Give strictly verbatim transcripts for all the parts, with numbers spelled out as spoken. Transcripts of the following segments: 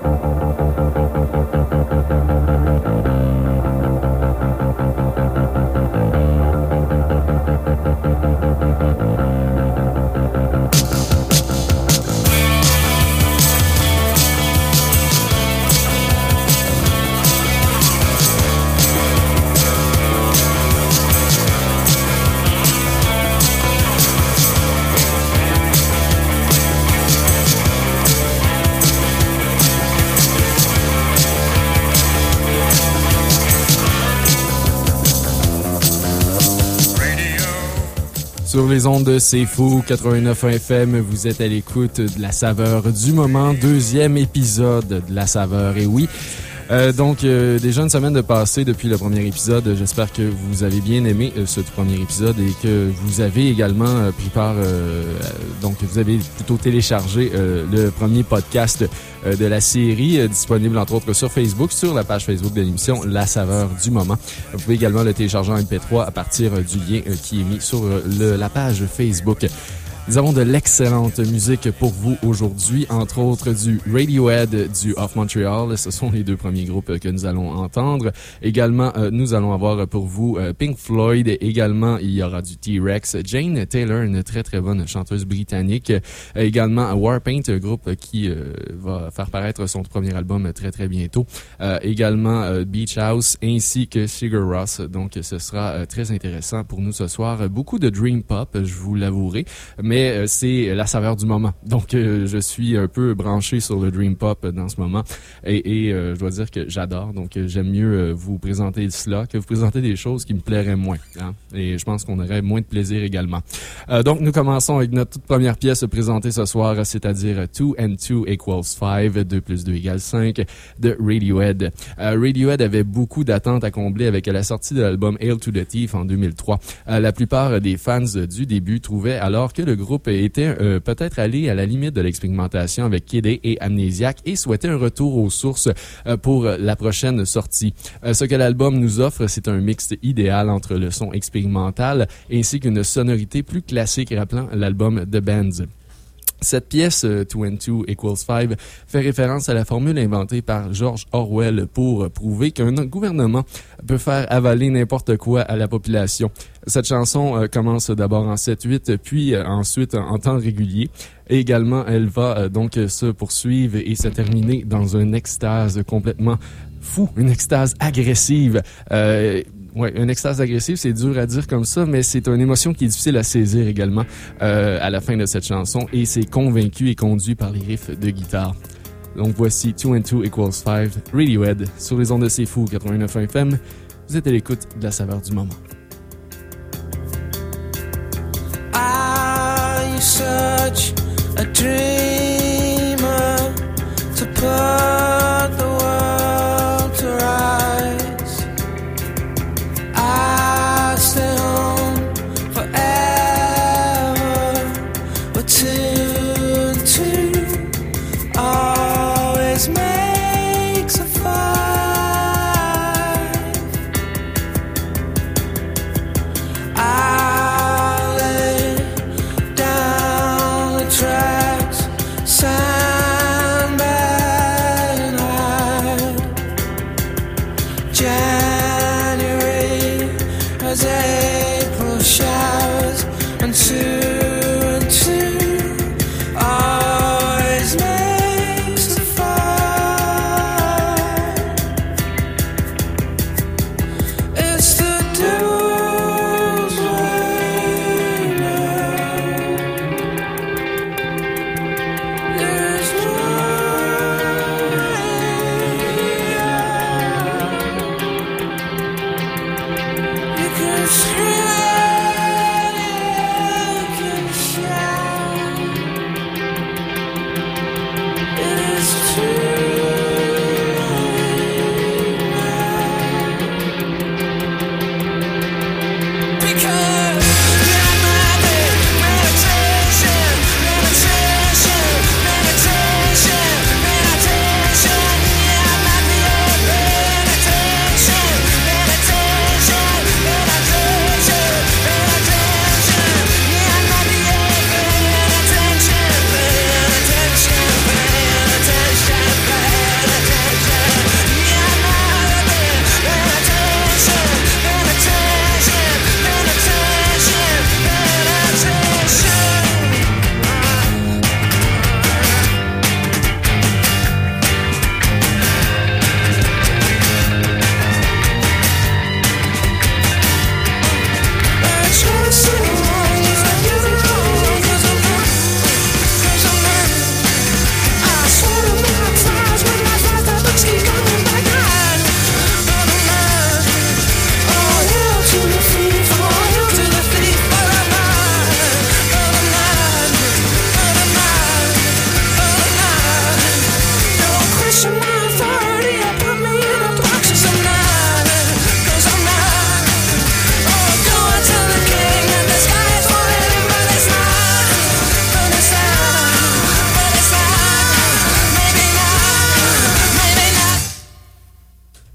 Sur les ondes de C'est Fou, quatre-vingt-neuf F M, vous êtes à l'écoute de La Saveur du Moment, deuxième épisode de La Saveur. Et oui, euh, donc euh, déjà une semaine de passé depuis le premier épisode. J'espère que vous avez bien aimé euh, ce premier épisode et que vous avez également euh, pris part, euh, donc vous avez plutôt téléchargé euh, le premier podcast euh, de la série, euh, disponible entre autres sur Facebook, sur la page Facebook de l'émission La Saveur du Moment. Vous pouvez également le télécharger en M P trois à partir euh, du lien euh, qui est mis sur euh, le, la page Facebook. Nous avons de l'excellente musique pour vous aujourd'hui, entre autres du Radiohead, du Off Montreal. Ce sont les deux premiers groupes que nous allons entendre. Également, euh, nous allons avoir pour vous euh, Pink Floyd. Également, il y aura du T-Rex. Jane Taylor, une très très bonne chanteuse britannique. Euh, également, Warpaint, un groupe qui euh, va faire paraître son premier album très très bientôt. Euh, également, euh, Beach House ainsi que Sigur Rós. Donc, ce sera euh, très intéressant pour nous ce soir. Beaucoup de Dream Pop, je vous l'avouerai. Mais euh, c'est la saveur du moment. Donc, euh, je suis un peu branché sur le Dream Pop dans ce moment. Et, et euh, je dois dire que j'adore. Donc, euh, j'aime mieux euh, vous présenter cela que vous présenter des choses qui me plairaient moins. Hein? Et je pense qu'on aurait moins de plaisir également. Euh, donc, nous commençons avec notre toute première pièce présentée ce soir, c'est-à-dire two and two equals five, deux plus deux égale cinq, de Radiohead. Euh, Radiohead avait beaucoup d'attentes à combler avec la sortie de l'album Hail to the Thief en deux mille trois. Euh, la plupart des fans du début trouvaient alors que le groupe était euh, peut-être allé à la limite de l'expérimentation avec Kid A et Amnesiac et souhaitait un retour aux sources euh, pour la prochaine sortie. Euh, ce que l'album nous offre, c'est un mix idéal entre le son expérimental ainsi qu'une sonorité plus classique rappelant l'album The Bands. Cette pièce, two and two equals five, fait référence à la formule inventée par George Orwell pour prouver qu'un gouvernement peut faire avaler n'importe quoi à la population. Cette chanson euh, commence d'abord en sept huit, puis euh, ensuite en temps régulier. Et également, elle va euh, donc se poursuivre et se terminer dans une extase complètement fou, une extase agressive. Euh, Ouais, une extase agressive, c'est dur à dire comme ça, mais c'est une émotion qui est difficile à saisir également euh, à la fin de cette chanson, et c'est convaincu et conduit par les riffs de guitare. Donc voici two and two equals five, Radiohead, sur les ondes de C'est Fou, quatre-vingt-neuf F M. Vous êtes à l'écoute de la saveur du moment. Are you such a dreamer to put the world to rights? I stay home forever, but two and two always makes a five. I lay down the tracks, sandbag and hide. January as April showers, and two and two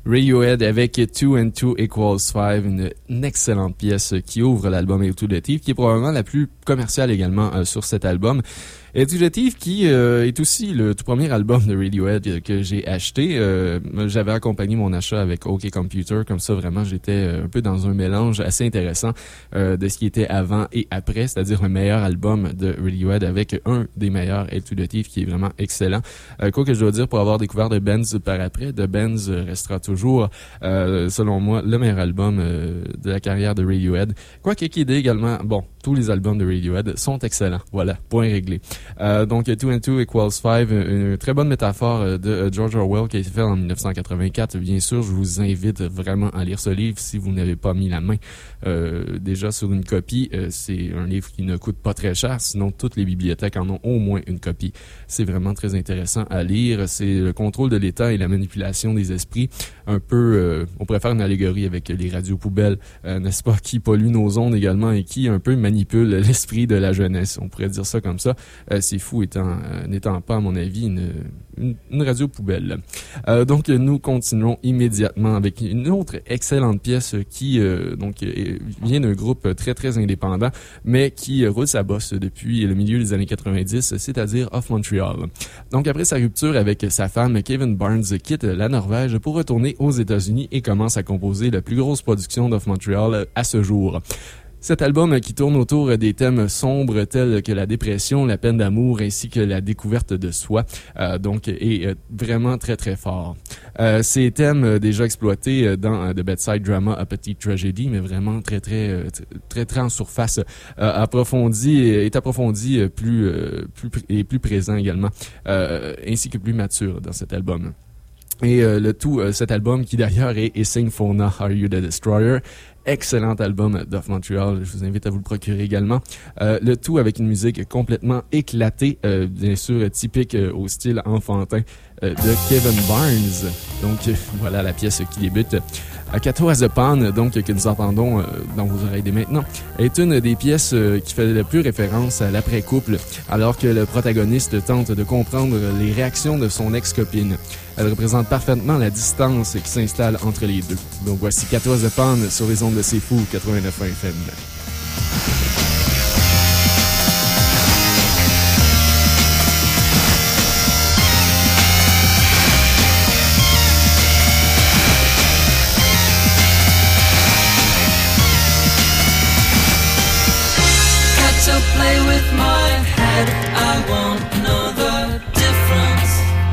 Radiohead avec Two and Two Equals Five, une, une excellente pièce qui ouvre l'album A to the Thief, qui est probablement la plus commerciale également euh, sur cet album. A to the Thief qui euh, est aussi le tout premier album de Radiohead que j'ai acheté. Euh, j'avais accompagné mon achat avec OK Computer, comme ça vraiment j'étais un peu dans un mélange assez intéressant euh, de ce qui était avant et après, c'est-à-dire un meilleur album de Radiohead avec un des meilleurs A to the Thief qui est vraiment excellent. Euh, quoi que je dois dire, pour avoir découvert The Bends par après, The Bends restera toujours, euh, selon moi, le meilleur album euh, de la carrière de Radiohead. Quoique qu'il ait également, bon, tous les albums de Radiohead sont excellents. Voilà, point réglé. Euh, donc, Two and Two Equals Five, une, une très bonne métaphore de George Orwell qui a été faite en dix-neuf cent quatre-vingt-quatre. Bien sûr, je vous invite vraiment à lire ce livre si vous n'avez pas mis la main euh, déjà sur une copie. Euh, c'est un livre qui ne coûte pas très cher, sinon toutes les bibliothèques en ont au moins une copie. C'est vraiment très intéressant à lire. C'est le contrôle de l'État et la manipulation des esprits. Un peu, euh, on pourrait faire une allégorie avec les radios poubelles, euh, n'est-ce pas, qui polluent nos ondes également et qui un peu manipulent l'esprit de la jeunesse. On pourrait dire ça comme ça. Euh, c'est fou étant, euh, n'étant pas, à mon avis, une, une, une radio poubelle. Euh, donc, nous continuons immédiatement avec une autre excellente pièce qui euh, donc vient d'un groupe très, très indépendant, mais qui roule sa bosse depuis le milieu des années quatre-vingt-dix, c'est-à-dire Of Montreal. Donc, après sa rupture avec sa femme, Kevin Barnes quitte la Norvège pour retourner aux États-Unis et commence à composer la plus grosse production d'Off Montreal à ce jour. Cet album qui tourne autour des thèmes sombres tels que la dépression, la peine d'amour ainsi que la découverte de soi, euh, donc est euh, vraiment très très fort. Euh, ces thèmes euh, déjà exploités dans euh, The Bedside Drama, A Petite Tragedy, mais vraiment très très euh, très très en surface, euh, approfondi est approfondi euh, plus euh, plus et plus présent également, euh, ainsi que plus mature dans cet album. Et euh, le tout, euh, cet album qui d'ailleurs est Sing Fauna, Are You the Destroyer? Excellent album d'Off Montreal, je vous invite à vous le procurer également. Euh, le tout avec une musique complètement éclatée, euh, bien sûr typique euh, au style enfantin euh, de Kevin Barnes. Donc euh, voilà la pièce qui débute. Kato as a Pan, donc que nous entendons euh, dans vos oreilles dès maintenant, est une des pièces euh, qui fait le plus référence à l'après-couple, alors que le protagoniste tente de comprendre les réactions de son ex-copine. Elle représente parfaitement la distance qui s'installe entre les deux. Donc voici Kato as a Pan sur les ondes de C'est Fou quatre-vingt-neuf F M. Play with my head, I won't know the difference.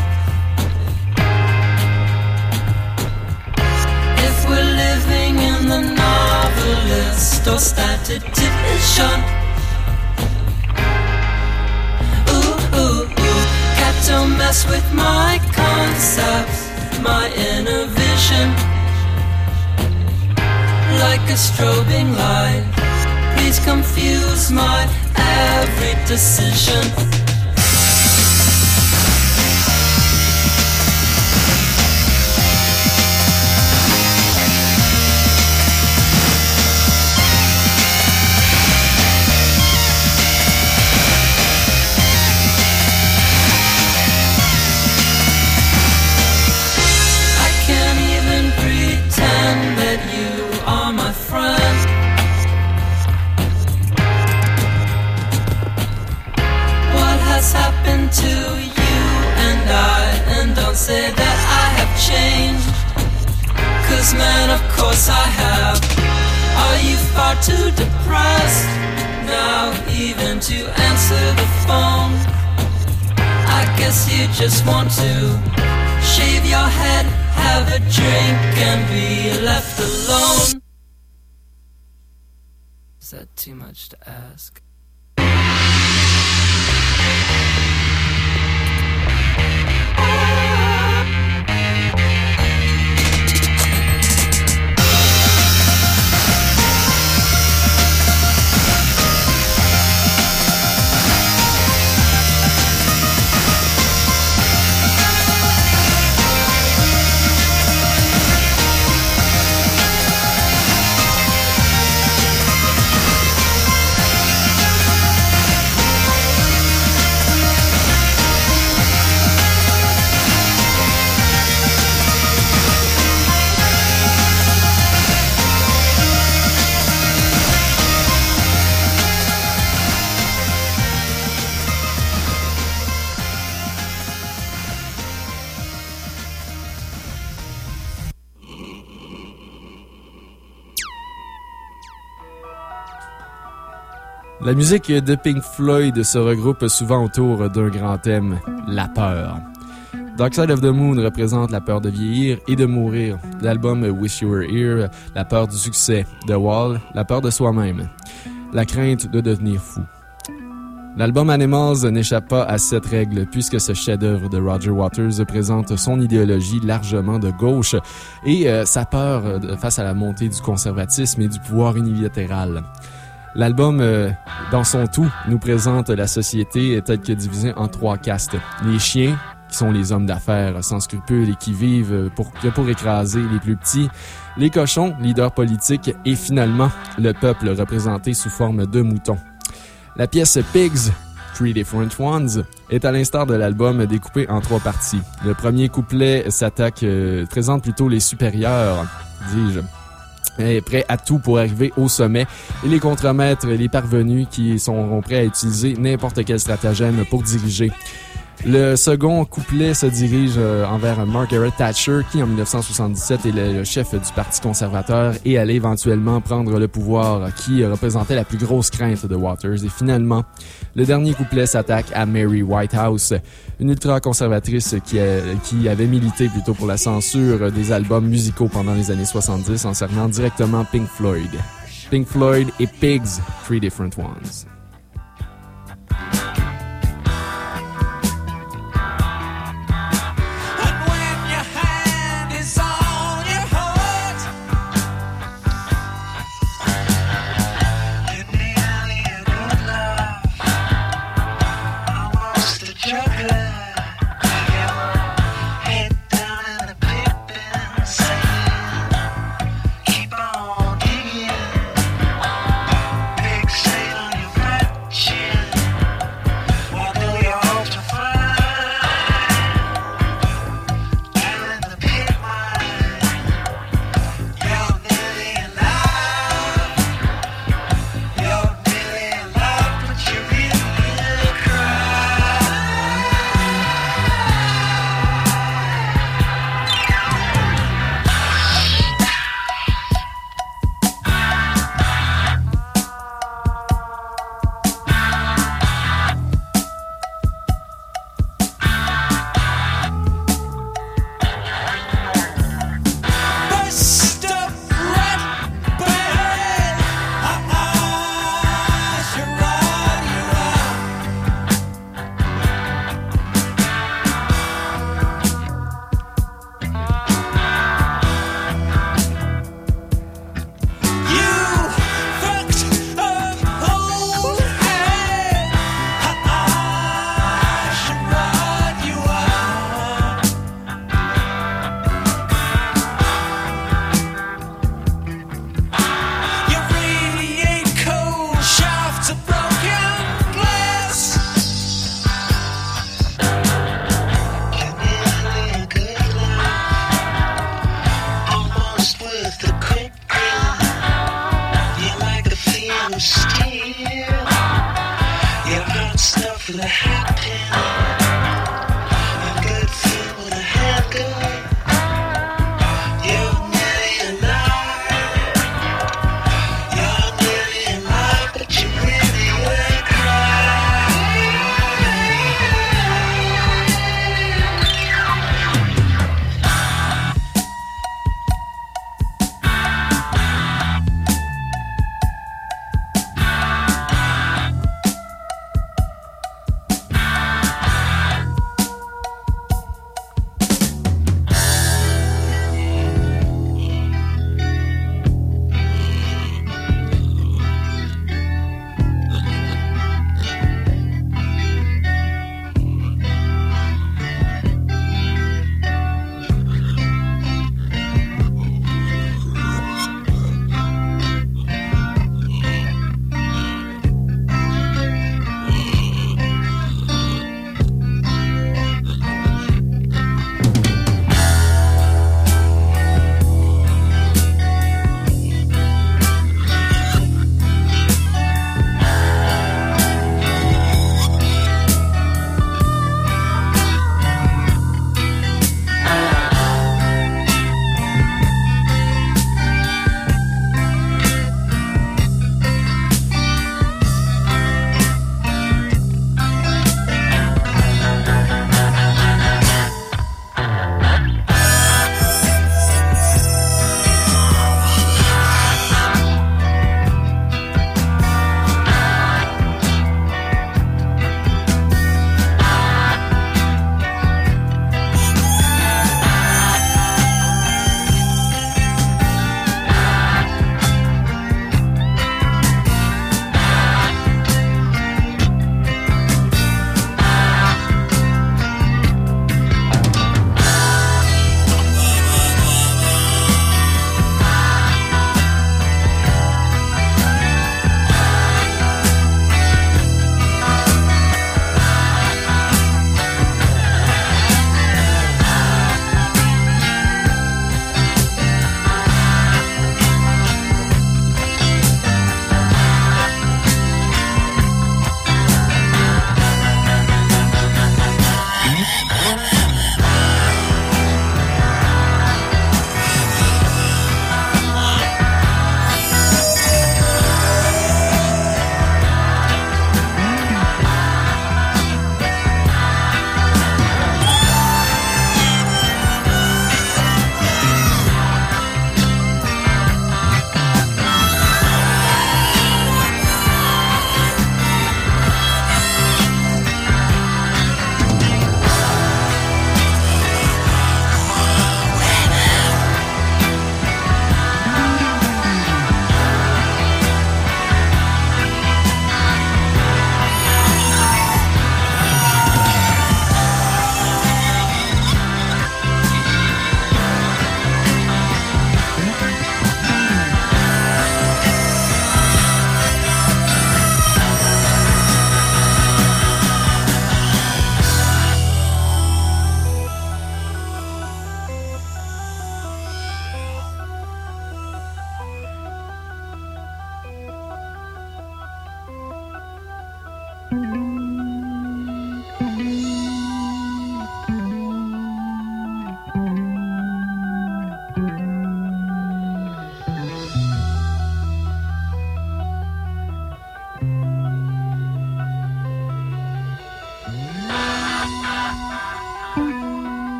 If we're living in the novelist or statistician. Ooh, ooh, ooh, cat don't mess with my concepts, my inner vision. Like a strobing light, please confuse my every decision. I can't even pretend that you are my friend. Has happened to you and I, and don't say that I have changed, 'cause man, of course I have. Are you far too depressed now even to answer the phone? I guess you just want to shave your head, have a drink and be left alone. Is that too much to ask? La musique de Pink Floyd se regroupe souvent autour d'un grand thème, la peur. Dark Side of the Moon représente la peur de vieillir et de mourir. L'album Wish You Were Here, la peur du succès. The Wall, la peur de soi-même. La crainte de devenir fou. L'album Animals n'échappe pas à cette règle, puisque ce chef-d'œuvre de Roger Waters présente son idéologie largement de gauche et euh, sa peur euh, face à la montée du conservatisme et du pouvoir unilatéral. L'album, euh, dans son tout, nous présente la société telle que divisée en trois castes. Les chiens, qui sont les hommes d'affaires sans scrupules et qui vivent pour, que pour écraser les plus petits. Les cochons, leaders politiques. Et finalement, le peuple représenté sous forme de moutons. La pièce Pigs, Three Different Ones, est à l'instar de l'album découpée en trois parties. Le premier couplet s'attaque, euh, présente plutôt les supérieurs, dis-je. Est prêt à tout pour arriver au sommet et les contremaîtres, les parvenus qui sont prêts à utiliser n'importe quel stratagème pour diriger. Le second couplet se dirige envers Margaret Thatcher qui, en dix-neuf cent soixante-dix-sept, est le chef du Parti conservateur et allait éventuellement prendre le pouvoir qui représentait la plus grosse crainte de Waters. Et finalement, le dernier couplet s'attaque à Mary Whitehouse, une ultra-conservatrice qui, a, qui avait milité plutôt pour la censure des albums musicaux pendant les années soixante-dix en cernant directement Pink Floyd. Pink Floyd et Pigs, Three Different Ones.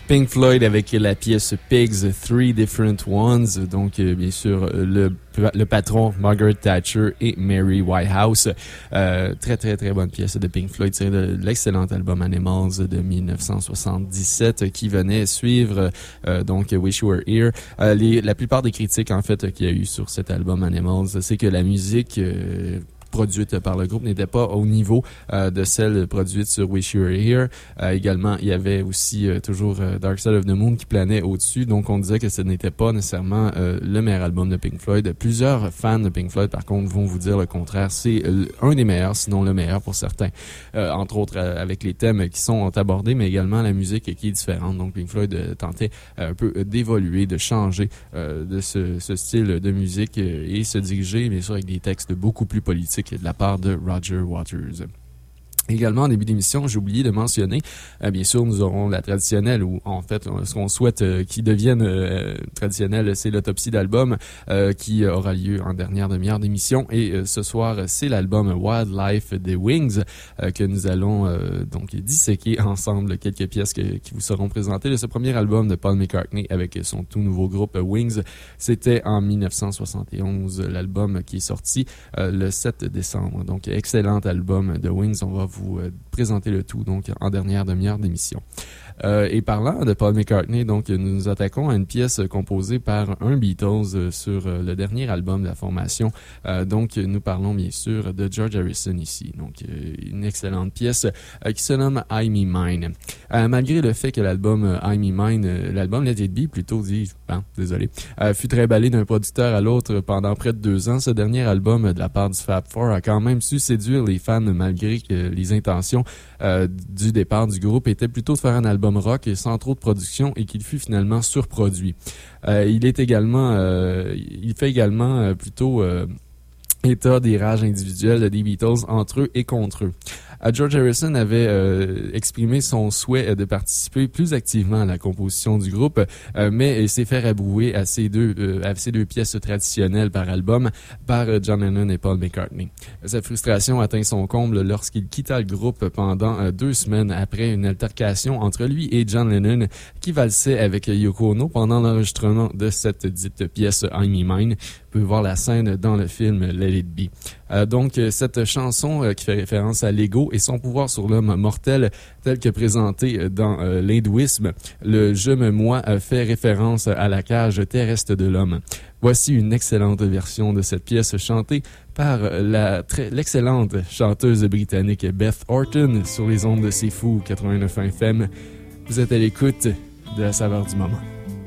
Pink Floyd avec la pièce Pigs, Three Different Ones. Donc, euh, bien sûr, le, le patron Margaret Thatcher et Mary Whitehouse. Euh, très, très, très bonne pièce de Pink Floyd, tirée de l'excellent album Animals de dix-neuf cent soixante-dix-sept qui venait suivre euh, donc Wish You Were Here. Euh, les, la plupart des critiques, en fait, qu'il y a eu sur cet album Animals, c'est que la musique... Euh, produite par le groupe n'était pas au niveau euh, de celle produite sur Wish You Were Here. Euh, également, il y avait aussi euh, toujours euh, Dark Side of the Moon qui planait au-dessus, donc on disait que ce n'était pas nécessairement euh, le meilleur album de Pink Floyd. Plusieurs fans de Pink Floyd, par contre, vont vous dire le contraire. C'est euh, un des meilleurs, sinon le meilleur pour certains. Euh, entre autres, euh, avec les thèmes qui sont abordés, mais également la musique qui est différente. Donc Pink Floyd euh, tentait euh, un peu d'évoluer, de changer euh, de ce, ce style de musique euh, et se diriger, bien sûr, avec des textes beaucoup plus politiques de la part de Roger Waters. Également, en début d'émission, j'ai oublié de mentionner, euh, bien sûr, nous aurons la traditionnelle, ou en fait, ce qu'on souhaite euh, qu'il devienne euh, traditionnel, c'est l'autopsie d'album euh, qui aura lieu en dernière demi-heure d'émission. Et euh, ce soir, c'est l'album Wildlife des Wings euh, que nous allons euh, donc disséquer ensemble quelques pièces que, qui vous seront présentées de ce premier album de Paul McCartney avec son tout nouveau groupe Wings. C'était en dix-neuf cent soixante et onze, l'album qui est sorti euh, le sept décembre. Donc, excellent album de Wings. On va vous vous euh, présenter le tout donc en dernière demi-heure d'émission. Euh, et parlant de Paul McCartney, donc nous nous attaquons à une pièce composée par un Beatles euh, sur euh, le dernier album de la formation. Euh, donc nous parlons bien sûr de George Harrison ici. Donc euh, une excellente pièce euh, qui se nomme I Me Mine. Euh, malgré le fait que l'album euh, I Me Mine, euh, l'album Let It Be plutôt dit, ben, désolé, euh, fut trimballé d'un producteur à l'autre pendant près de deux ans, ce dernier album de la part du Fab Four a quand même su séduire les fans malgré que les intentions euh, du départ du groupe étaient plutôt de faire un album rock et sans trop de production et qu'il fut finalement surproduit. Euh, il est également, euh, il fait également euh, plutôt euh, état des rages individuelles des Beatles entre eux et contre eux. Euh, George Harrison avait euh, exprimé son souhait de participer plus activement à la composition du groupe, euh, mais il s'est fait rabrouer à ces deux, euh, à ces deux pièces traditionnelles par album par euh, John Lennon et Paul McCartney. Sa frustration atteint son comble lorsqu'il quitta le groupe pendant euh, deux semaines après une altercation entre lui et John Lennon qui valsait avec Yoko Ono pendant l'enregistrement de cette dite pièce I Me Mine. Vous pouvez voir la scène dans le film Let It Be. Euh, donc, cette chanson euh, qui fait référence à l'ego et son pouvoir sur l'homme mortel, tel que présenté dans euh, l'hindouisme, le « je me moi » fait référence à la cage terrestre de l'homme. Voici une excellente version de cette pièce chantée par la très, l'excellente chanteuse britannique Beth Orton sur les ondes de C'est Fou quatre-vingt-neuf F M. Vous êtes à l'écoute de la saveur du moment.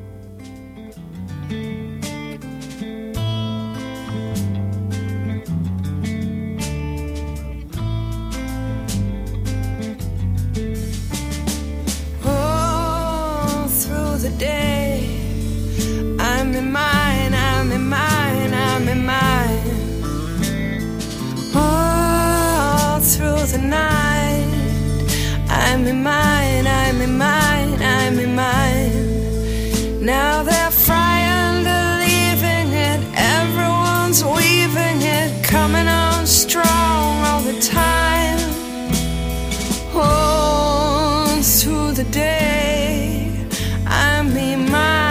I'm in mine, I'm in mine, I'm in mine. Now they're frightened of leaving it. Everyone's weaving it, coming on strong all the time. Oh, through the day, I'm in mine.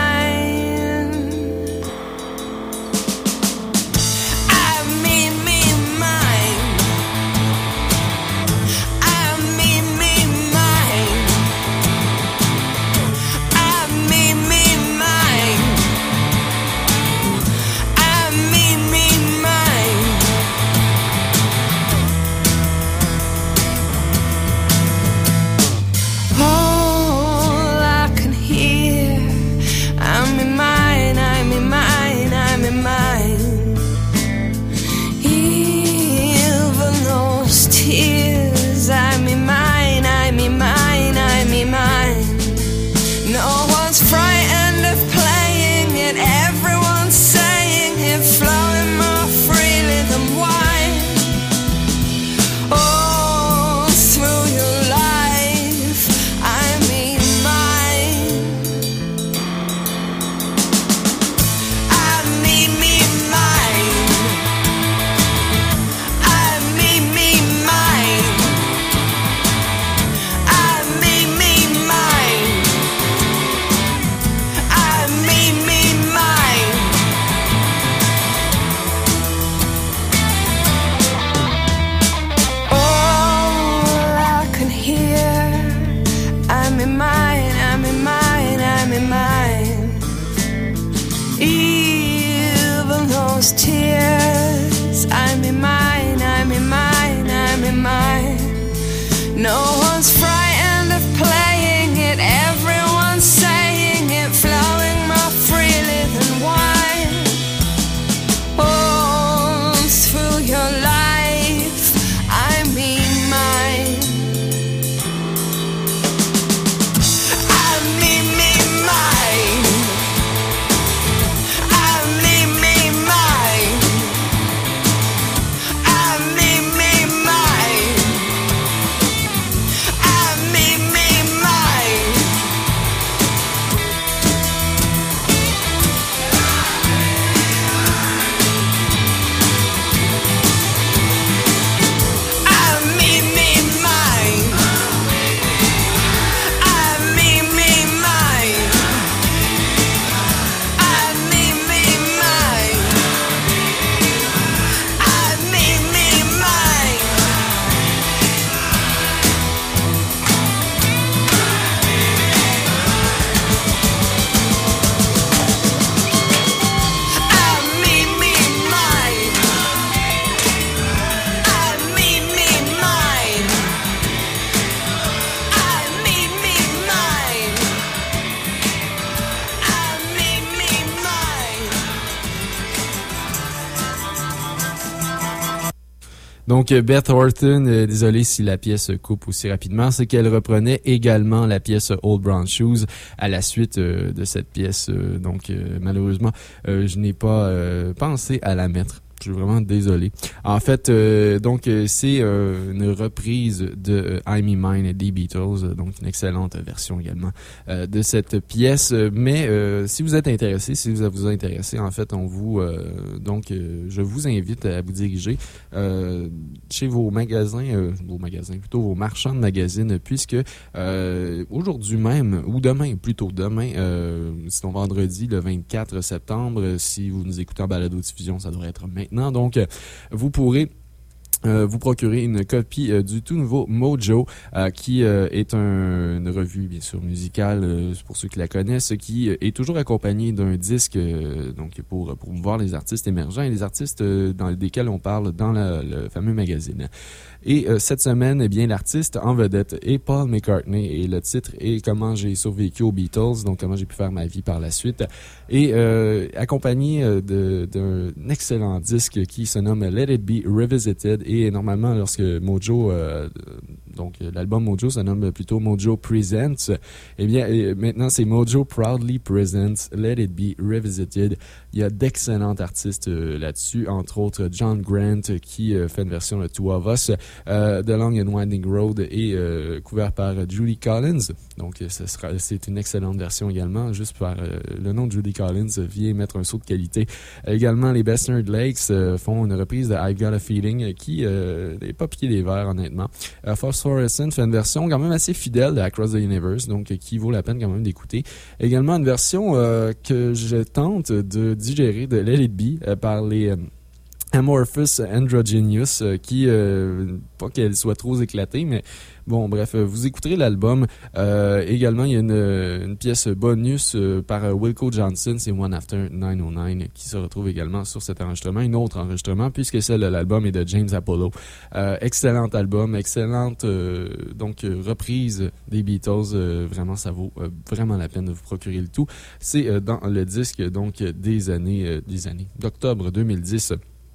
Donc, Beth Orton, euh, désolé si la pièce coupe aussi rapidement, c'est qu'elle reprenait également la pièce Old Brown Shoes à la suite euh, de cette pièce. Euh, donc, euh, malheureusement, euh, je n'ai pas euh, pensé à la mettre. Je suis vraiment désolé. En fait, euh, donc euh, c'est euh, une reprise de euh, I'm in Mine des Beatles, donc une excellente version également euh, de cette pièce. Mais euh, si vous êtes intéressé, si vous vous intéressez, en fait, on vous euh, donc euh, je vous invite à vous diriger euh, chez vos magasins, euh, vos magasins plutôt vos marchands de magazines, puisque euh, aujourd'hui même ou demain, plutôt demain, euh, sinon vendredi le vingt-quatre septembre, si vous nous écoutez en balado-diffusion, ça devrait être maintenant. Donc, vous pourrez Euh, vous procurer une copie euh, du tout nouveau Mojo, euh, qui euh, est un, une revue, bien sûr, musicale, euh, pour ceux qui la connaissent, qui euh, est toujours accompagnée d'un disque euh, donc pour promouvoir les artistes émergents et les artistes euh, dans lesquels on parle dans la, le fameux magazine. Et euh, cette semaine, eh bien, l'artiste en vedette est Paul McCartney et le titre est Comment j'ai survécu aux Beatles, donc comment j'ai pu faire ma vie par la suite. Et euh, accompagné euh, de, d'un excellent disque qui se nomme Let It Be Revisited. Et normalement, lorsque Mojo, euh, donc l'album Mojo se nomme plutôt Mojo Presents, eh bien, maintenant c'est Mojo Proudly Presents Let It Be Revisited. Il y a d'excellents artistes euh, là-dessus, entre autres John Grant qui euh, fait une version de Two of Us. Euh, The Long and Winding Road est euh, couvert par Judy Collins. Donc, ce sera, c'est une excellente version également. Juste par euh, le nom de Judy Collins vient mettre un saut de qualité. Euh, également, les Bastard Lakes euh, font une reprise de I've Got a Feeling qui euh, n'est pas piqué des verres, honnêtement. Euh, Phosphorescent fait une version quand même assez fidèle de Across the Universe, donc euh, qui vaut la peine quand même d'écouter. Également, une version euh, que je tente de digérer de Let It Be euh, par les... Euh, Amorphous Androgynous, euh, qui, euh, pas qu'elle soit trop éclatée, mais bon, bref, euh, vous écouterez l'album. Euh, également, il y a une, une pièce bonus euh, par euh, Wilco Johnson, c'est One After neuf cent neuf, qui se retrouve également sur cet enregistrement. Un autre enregistrement, puisque celle de l'album est de James Apollo. Euh, excellent album, excellente euh, donc euh, reprise des Beatles. Euh, vraiment, ça vaut euh, vraiment la peine de vous procurer le tout. C'est euh, dans le disque donc des années, euh, des années d'octobre deux mille dix.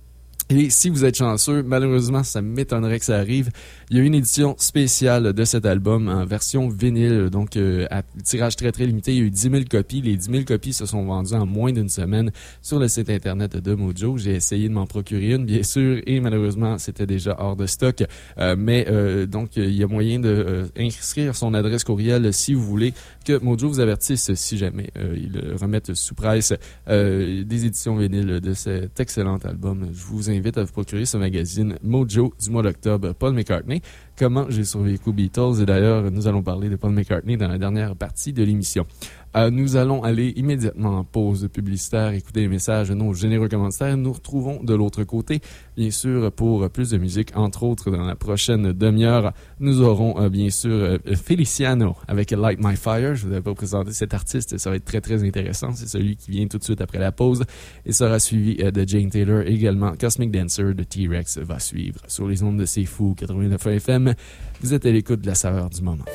Et si vous êtes chanceux, malheureusement, ça m'étonnerait que ça arrive. Il y a une édition spéciale de cet album en version vinyle, donc euh, à tirage très très limité. Il y a eu dix mille copies. Les dix mille copies se sont vendues en moins d'une semaine sur le site internet de Mojo. J'ai essayé de m'en procurer une, bien sûr, et malheureusement, c'était déjà hors de stock. Euh, mais euh, donc, il y a moyen de euh, inscrire son adresse courriel si vous voulez que Mojo vous avertisse si jamais euh, ils remettent sous presse euh, des éditions vinyles de cet excellent album. Je vous invite à vous procurer ce magazine Mojo du mois d'octobre, Paul McCartney. Comment j'ai survécu aux Beatles. Et d'ailleurs, nous allons parler de Paul McCartney dans la dernière partie de l'émission. Euh, nous allons aller immédiatement en pause publicitaire, écouter les messages de nos généreux commentaires. Nous retrouvons de l'autre côté, bien sûr, pour plus de musique. Entre autres, dans la prochaine demi-heure, nous aurons euh, bien sûr euh, Feliciano avec Light My Fire. Je vous avais pas présenté cet artiste, ça va être très très intéressant. C'est celui qui vient tout de suite après la pause et sera suivi euh, de Jane Taylor également. Cosmic Dancer de T-Rex va suivre sur les ondes de C'est Fou quatre-vingt-neuf F M. Vous êtes à l'écoute de la saveur du moment.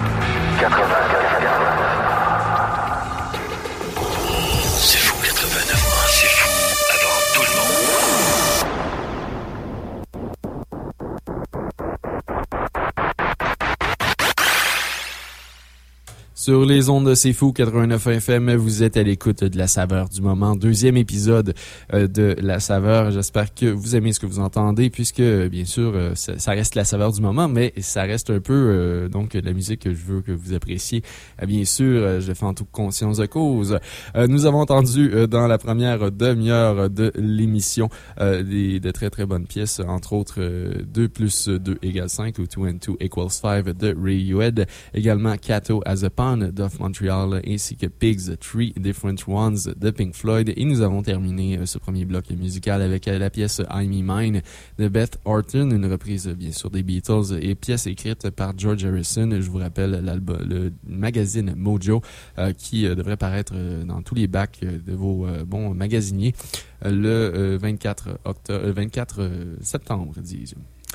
C'est fou quatre-vingt-neuf, c'est fou avant tout le monde. Sur les ondes de C'est Fou quatre-vingt-neuf F M, vous êtes à l'écoute de la saveur du moment. Deuxième épisode euh, de la saveur. J'espère que vous aimez ce que vous entendez, puisque, bien sûr, euh, ça, ça reste la saveur du moment, mais ça reste un peu euh, donc de la musique que je veux que vous appréciez. Euh, bien sûr, euh, je le fais en toute conscience de cause. Euh, nous avons entendu euh, dans la première demi-heure de l'émission euh, des, de très très bonnes pièces, entre autres euh, deux plus deux égale cinq ou two and two equals five de Radiohead. Également Cato as a Pawn d'Off Montreal, ainsi que Pigs, Three Different Ones de Pink Floyd. Et nous avons terminé euh, ce premier bloc musical avec euh, la pièce I'm in Mine de Beth Orton, une reprise bien sûr des Beatles et pièce écrite par George Harrison. Je vous rappelle l'album, le magazine Mojo euh, qui euh, devrait paraître euh, dans tous les bacs euh, de vos euh, bons magasiniers euh, le euh, vingt-quatre octobre, euh, vingt-quatre septembre, dis-je.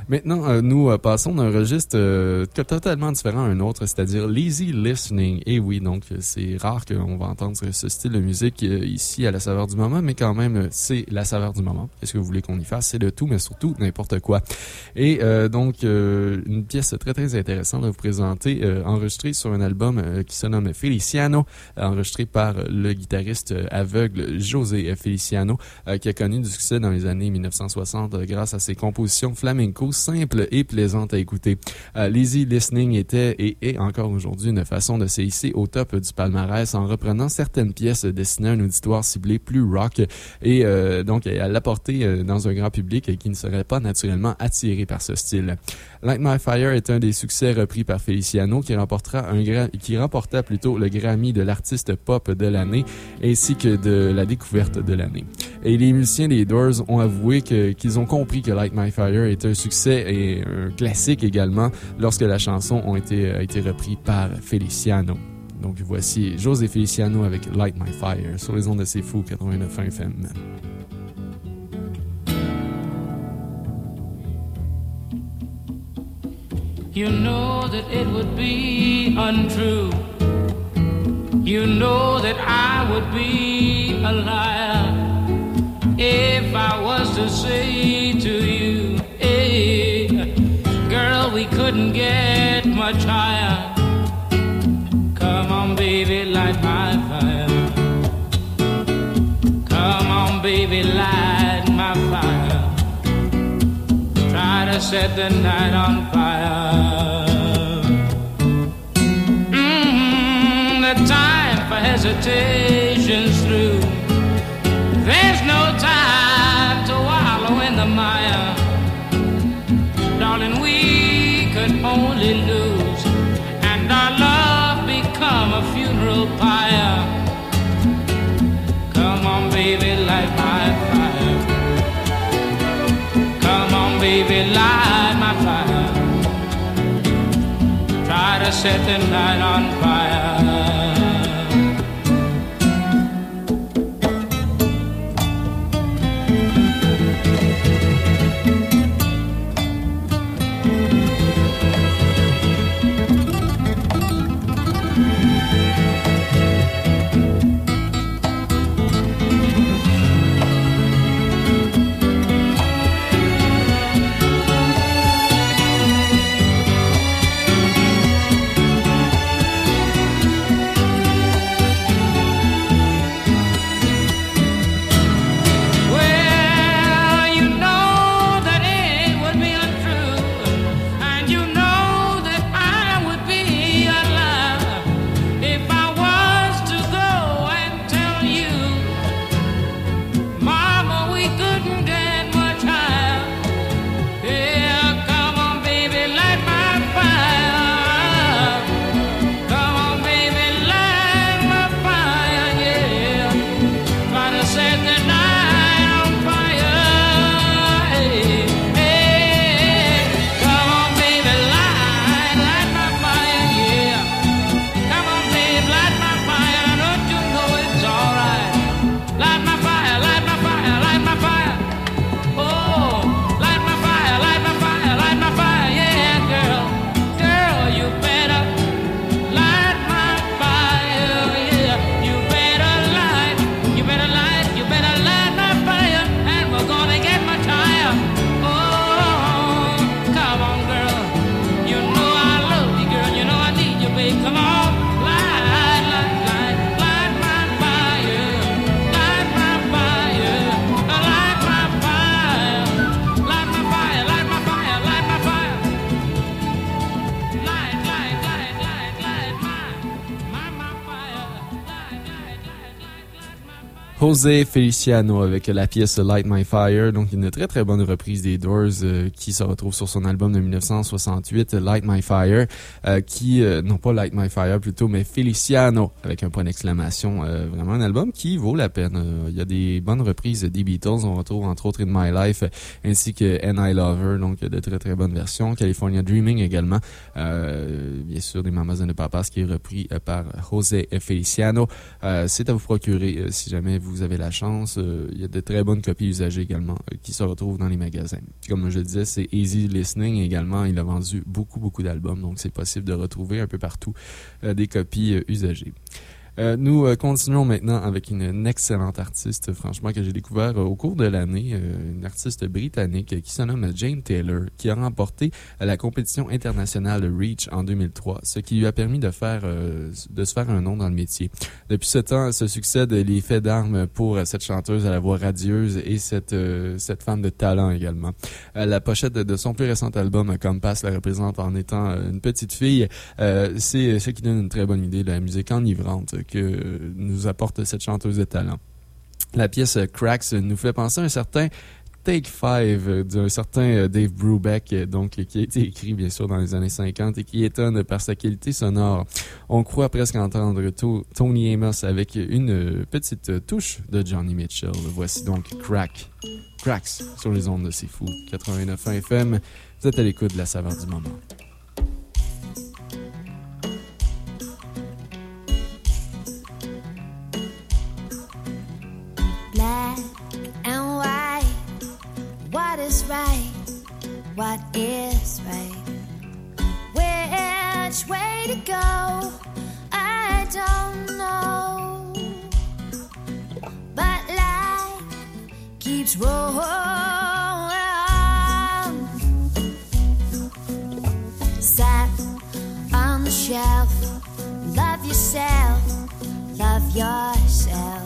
Maintenant, euh, nous euh, passons d'un registre euh, totalement différent à un autre, c'est-à-dire Lazy Listening. Et oui, donc c'est rare qu'on va entendre ce style de musique euh, ici à la saveur du moment, mais quand même, c'est la saveur du moment. Qu'est-ce que vous voulez qu'on y fasse? C'est de tout, mais surtout n'importe quoi. Et euh, donc, euh, une pièce très très intéressante à vous présenter, euh, enregistrée sur un album euh, qui se nomme Feliciano, enregistré par le guitariste aveugle José Feliciano, euh, qui a connu du succès dans les années mille neuf cent soixante euh, grâce à ses compositions flamenco simples et plaisantes à écouter. Euh, Lazy Listening était et est encore aujourd'hui une façon de se hisser au top du palmarès en reprenant certaines pièces destinées à un auditoire ciblé plus rock et euh, donc à l'apporter euh, dans un grand public qui ne serait pas naturellement attiré par ce style. Light My Fire est un des succès repris par Feliciano qui remportera un gra- qui remporta plutôt le Grammy de l'artiste pop de l'année ainsi que de la découverte de l'année. Et les musiciens des Doors ont avoué que, qu'ils ont compris que Light My Fire est un succès et un classique également lorsque la chanson a été, a été reprise par Feliciano. Donc voici José Feliciano avec Light My Fire sur les ondes de C'est Fou quatre-vingt-neuf F M. You know that it would be untrue. You know that I would be a liar if I was to say to you, hey, girl, we couldn't get much higher. Come on, baby, light my fire. Come on, baby, light my fire. Try to set the night on fire. Mm-hmm, the time for hesitation's through. There's no time to wallow in the mire. Darling, we could only lose, and our love become a funeral pyre. Come on, baby, light my fire. Come on, baby, light my fire. Try to set the night on fire. José Feliciano avec la pièce Light My Fire, donc une très très bonne reprise des Doors euh, qui se retrouve sur son album de dix-neuf cent soixante-huit, Light My Fire, euh, qui, euh, non pas Light My Fire plutôt, mais Feliciano avec un point d'exclamation. Euh, vraiment un album qui vaut la peine. Euh, il y a des bonnes reprises des Beatles, on retrouve entre autres In My Life ainsi que And I Love Her, donc de très très bonnes versions. California Dreaming également, euh, bien sûr des Mamas and the Papas qui est repris euh, par José Feliciano. Euh, c'est à vous procurer euh, si jamais vous vous avez la chance, euh, il y a de très bonnes copies usagées également euh, qui se retrouvent dans les magasins. Puis comme je le disais, c'est Easy Listening également. Il a vendu beaucoup, beaucoup d'albums, donc c'est possible de retrouver un peu partout euh, des copies euh, usagées. Euh, nous euh, continuons maintenant avec une, une excellente artiste, franchement, que j'ai découvert euh, au cours de l'année, euh, une artiste britannique euh, qui se nomme Jane Taylor, qui a remporté euh, la compétition internationale Reach en deux mille trois, ce qui lui a permis de faire euh, de se faire un nom dans le métier. Depuis ce temps, se succèdent les faits d'armes pour euh, cette chanteuse à la voix radieuse et cette euh, cette femme de talent également. Euh, la pochette de, de son plus récent album, Compass, la représente en étant euh, une petite fille. Euh, c'est ce qui donne une très bonne idée de la musique enivrante que nous apporte cette chanteuse de talent. La pièce Cracks nous fait penser à un certain Take Five d'un certain Dave Brubeck, donc qui a été écrit bien sûr dans les années cinquante et qui étonne par sa qualité sonore. On croit presque entendre to- Tony Amos avec une petite touche de Johnny Mitchell. Voici donc Crack. Cracks sur les ondes de C'est Fou quatre-vingt-neuf F M. Vous êtes à l'écoute de la saveur du moment. Black and white, what is right, what is right, which way to go, I don't know, but life keeps rolling on, sat on the shelf, love yourself, love yourself.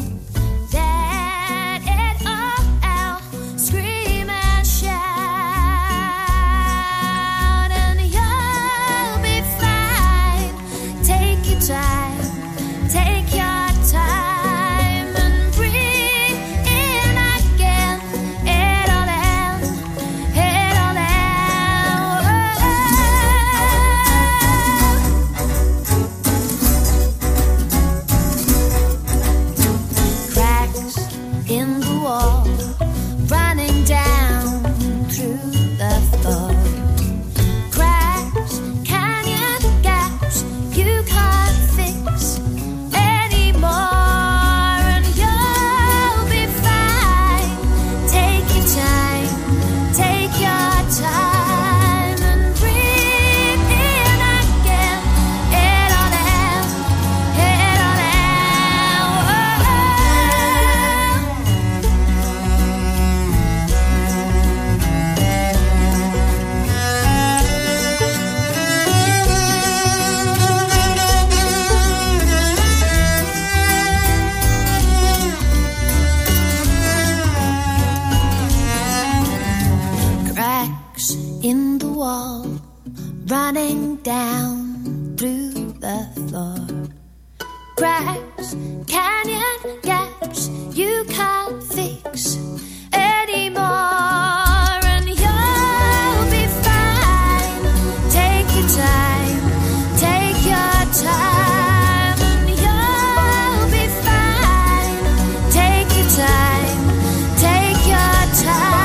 Running down through the floor, cracks, canyon gaps you can't fix anymore, and you'll be fine. Take your time, take your time, and you'll be fine. Take your time, take your time.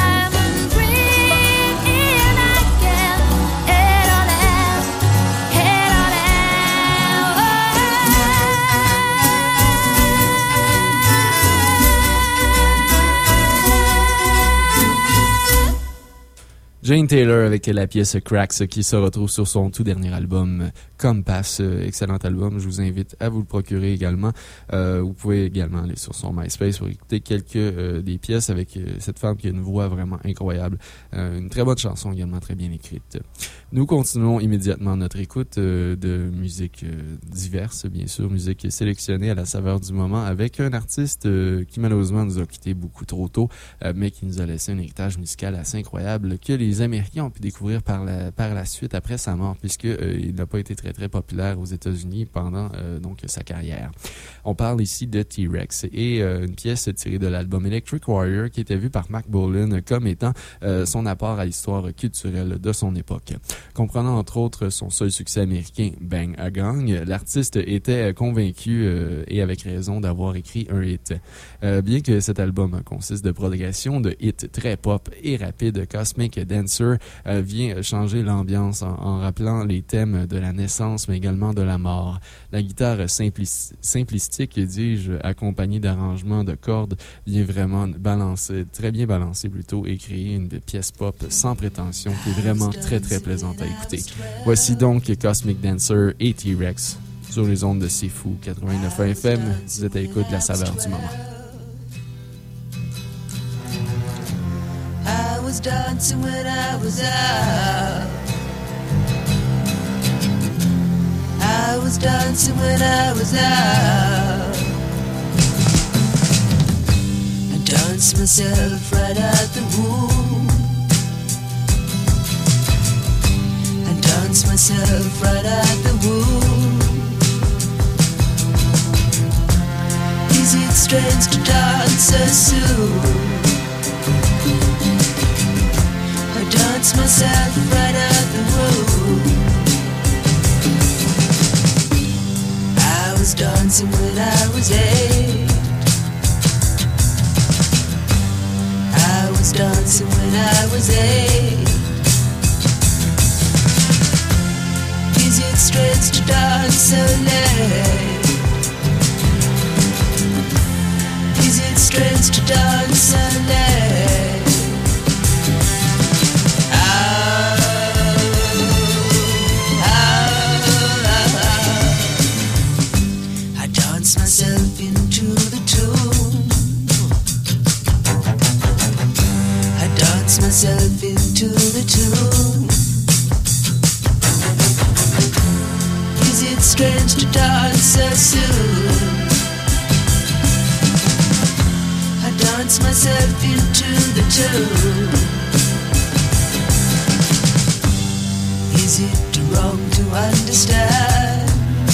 Jane Taylor avec la pièce Cracks qui se retrouve sur son tout dernier album Compass. Excellent album, je vous invite à vous le procurer également. Euh, vous pouvez également aller sur son MySpace pour écouter quelques euh, des pièces avec euh, cette femme qui a une voix vraiment incroyable. Euh, une très bonne chanson également, très bien écrite. Nous continuons immédiatement notre écoute euh, de musique euh, diverse, bien sûr, musique sélectionnée à la saveur du moment avec un artiste euh, qui malheureusement nous a quittés beaucoup trop tôt, euh, mais qui nous a laissé un héritage musical assez incroyable que les Américains ont pu découvrir par la, par la suite après sa mort, puisque euh, il n'a pas été très très populaire aux États-Unis pendant euh, donc sa carrière. On parle ici de T-Rex et euh, une pièce tirée de l'album Electric Warrior qui était vue par Mark Bolan comme étant euh, son apport à l'histoire culturelle de son époque. Comprenant entre autres son seul succès américain Bang a Gang, l'artiste était convaincu euh, et avec raison d'avoir écrit un hit. Euh, bien que cet album consiste de progression de hits très pop et rapides, Cosmic Dance Dancer euh, vient changer l'ambiance en, en rappelant les thèmes de la naissance, mais également de la mort. La guitare simplici- simplistique, dis-je, accompagnée d'arrangements de cordes, vient vraiment balancer, très bien balancer plutôt, et créer une pièce pop sans prétention qui est vraiment très très plaisante à écouter. Voici donc Cosmic Dancer et T-Rex sur les ondes de C'est Fou quatre-vingt-neuf F M. Vous êtes à l'écoute de la saveur du moment. I was dancing when I was out. I was dancing when I was out. I danced myself right out the womb. I danced myself right out the womb. Is it strange to dance so soon? I dance myself right out the room. I was dancing when I was eight. I was dancing when I was eight. Is it strange to dance so late? Is it strange to dance so late? Myself into the tune. I dance myself into the tune. Is it strange to dance so soon? I dance myself into the tune. Is it wrong to understand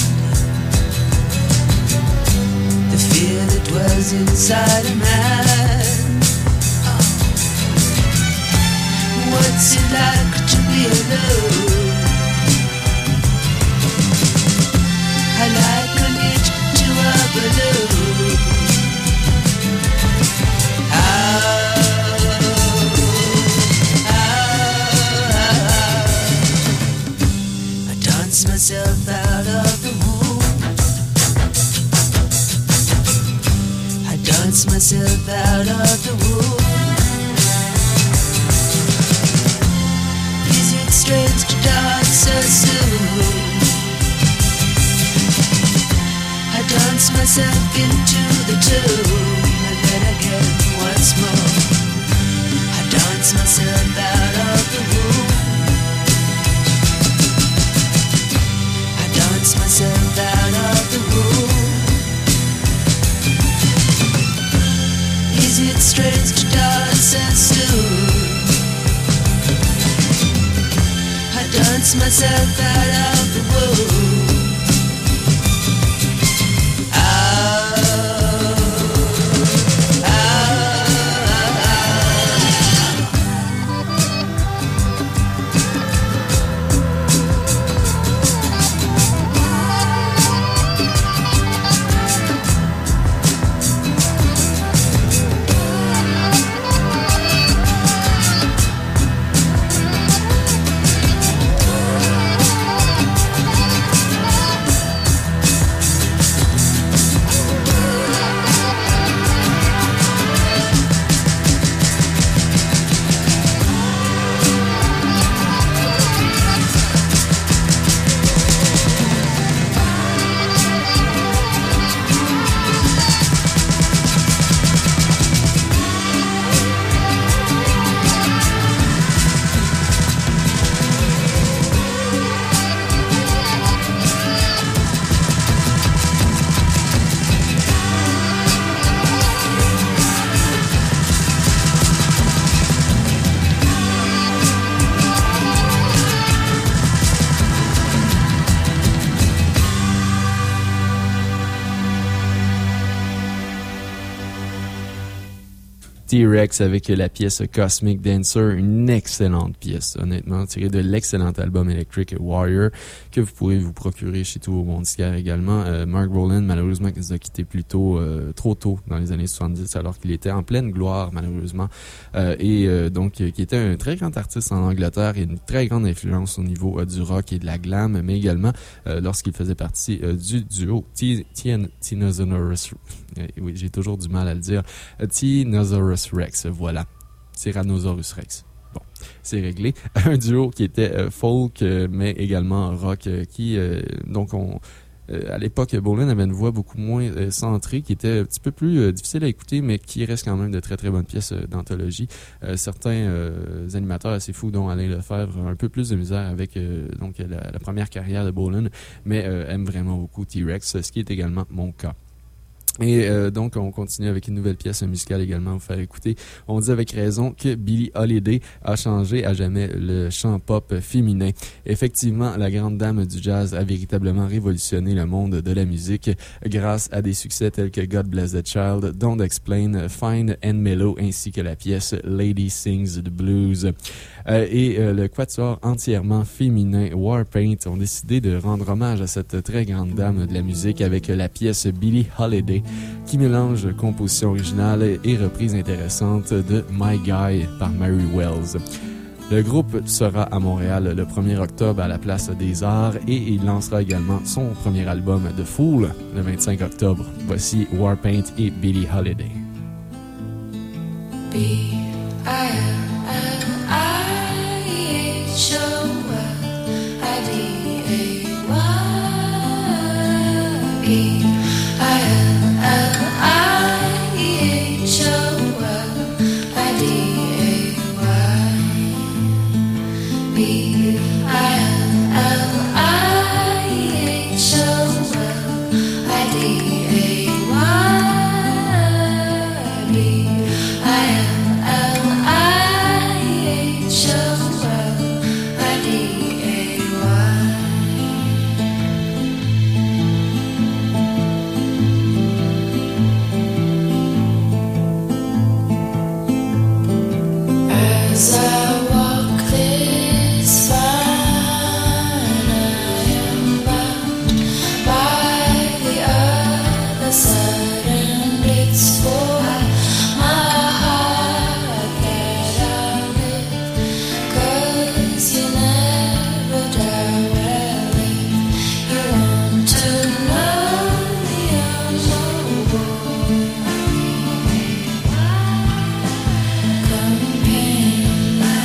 fear that dwells inside a man? What's it like to be alone? I liken it to a balloon. Ah, ah, ah. I dance myself out of the womb. Dance myself out of the womb. Is it strange to dance so soon? I dance myself into the tune, and then again once more. I dance myself out of the womb. I dance myself out of the womb. Is it strange to dance so soon? I dance myself out of the womb. Ah, ah, ah, T-Rex avec la pièce Cosmic Dancer, une excellente pièce, honnêtement, tirée de l'excellent album Electric Warrior que vous pourrez vous procurer chez tous vos bons disquaires également. Euh, Mark Bolan, malheureusement, nous a quitté plus tôt, euh, trop tôt dans les années soixante-dix, alors qu'il était en pleine gloire, malheureusement, euh, et euh, donc euh, qui était un très grand artiste en Angleterre et une très grande influence au niveau euh, du rock et de la glam, mais également euh, lorsqu'il faisait partie euh, du duo Tyrannosaurus. Euh, oui, j'ai toujours du mal à le dire. Tyrannosaurus Rex, voilà. Tyrannosaurus Rex. Bon, c'est réglé. Un duo qui était euh, folk, euh, mais également rock, euh, qui, euh, donc, on, euh, à l'époque, Bolan avait une voix beaucoup moins euh, centrée, qui était un petit peu plus euh, difficile à écouter, mais qui reste quand même de très très bonnes pièces euh, d'anthologie. Euh, certains euh, animateurs assez fous, dont Alain Lefebvre, un peu plus de misère avec euh, donc la, la première carrière de Bolan, mais euh, aiment vraiment beaucoup T-Rex, ce qui est également mon cas. Et euh, donc, on continue avec une nouvelle pièce musicale également à vous faire écouter. On dit avec raison que Billie Holiday a changé à jamais le chant pop féminin. Effectivement, la grande dame du jazz a véritablement révolutionné le monde de la musique grâce à des succès tels que God Bless the Child, Don't Explain, Fine and Mellow, ainsi que la pièce Lady Sings the Blues. Euh, et euh, le quatuor entièrement féminin Warpaint ont décidé de rendre hommage à cette très grande dame de la musique avec la pièce Billie Holiday, qui mélange composition originale et reprise intéressante de My Guy par Mary Wells. Le groupe sera à Montréal le premier octobre à la Place des Arts et il lancera également son premier album The Fool le vingt-cinq octobre. Voici Warpaint et Billie Holiday. B I L I H O L I D A Y B I L I H O L I D A Y B I L I H O L I D A Y B I L I H O L I D A Y. As I walk this line, I am bound by the other side, and it's for my heart that I live, 'cause you never die. Well, if you want to know the unknowable, come paint my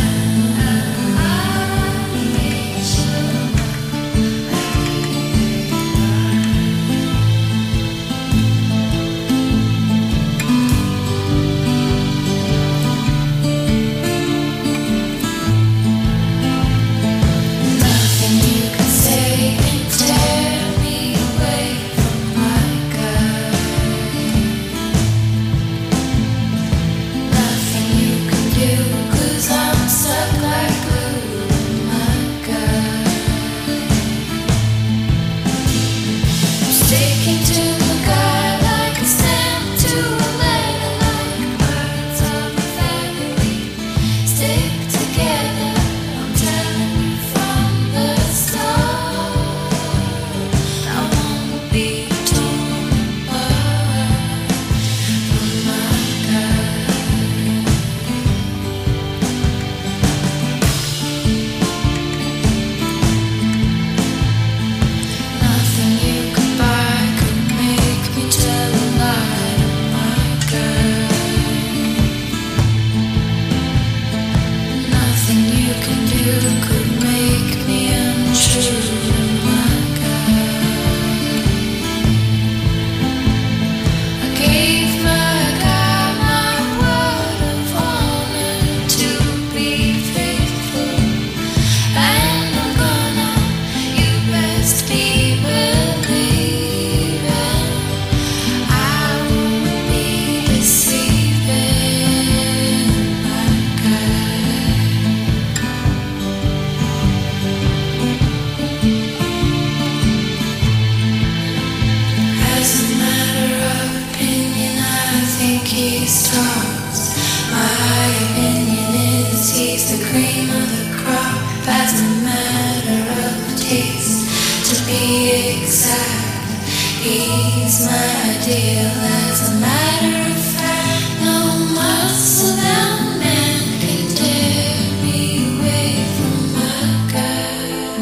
He's my ideal, as a matter of fact. No muscle bound man can tear me away from my girl.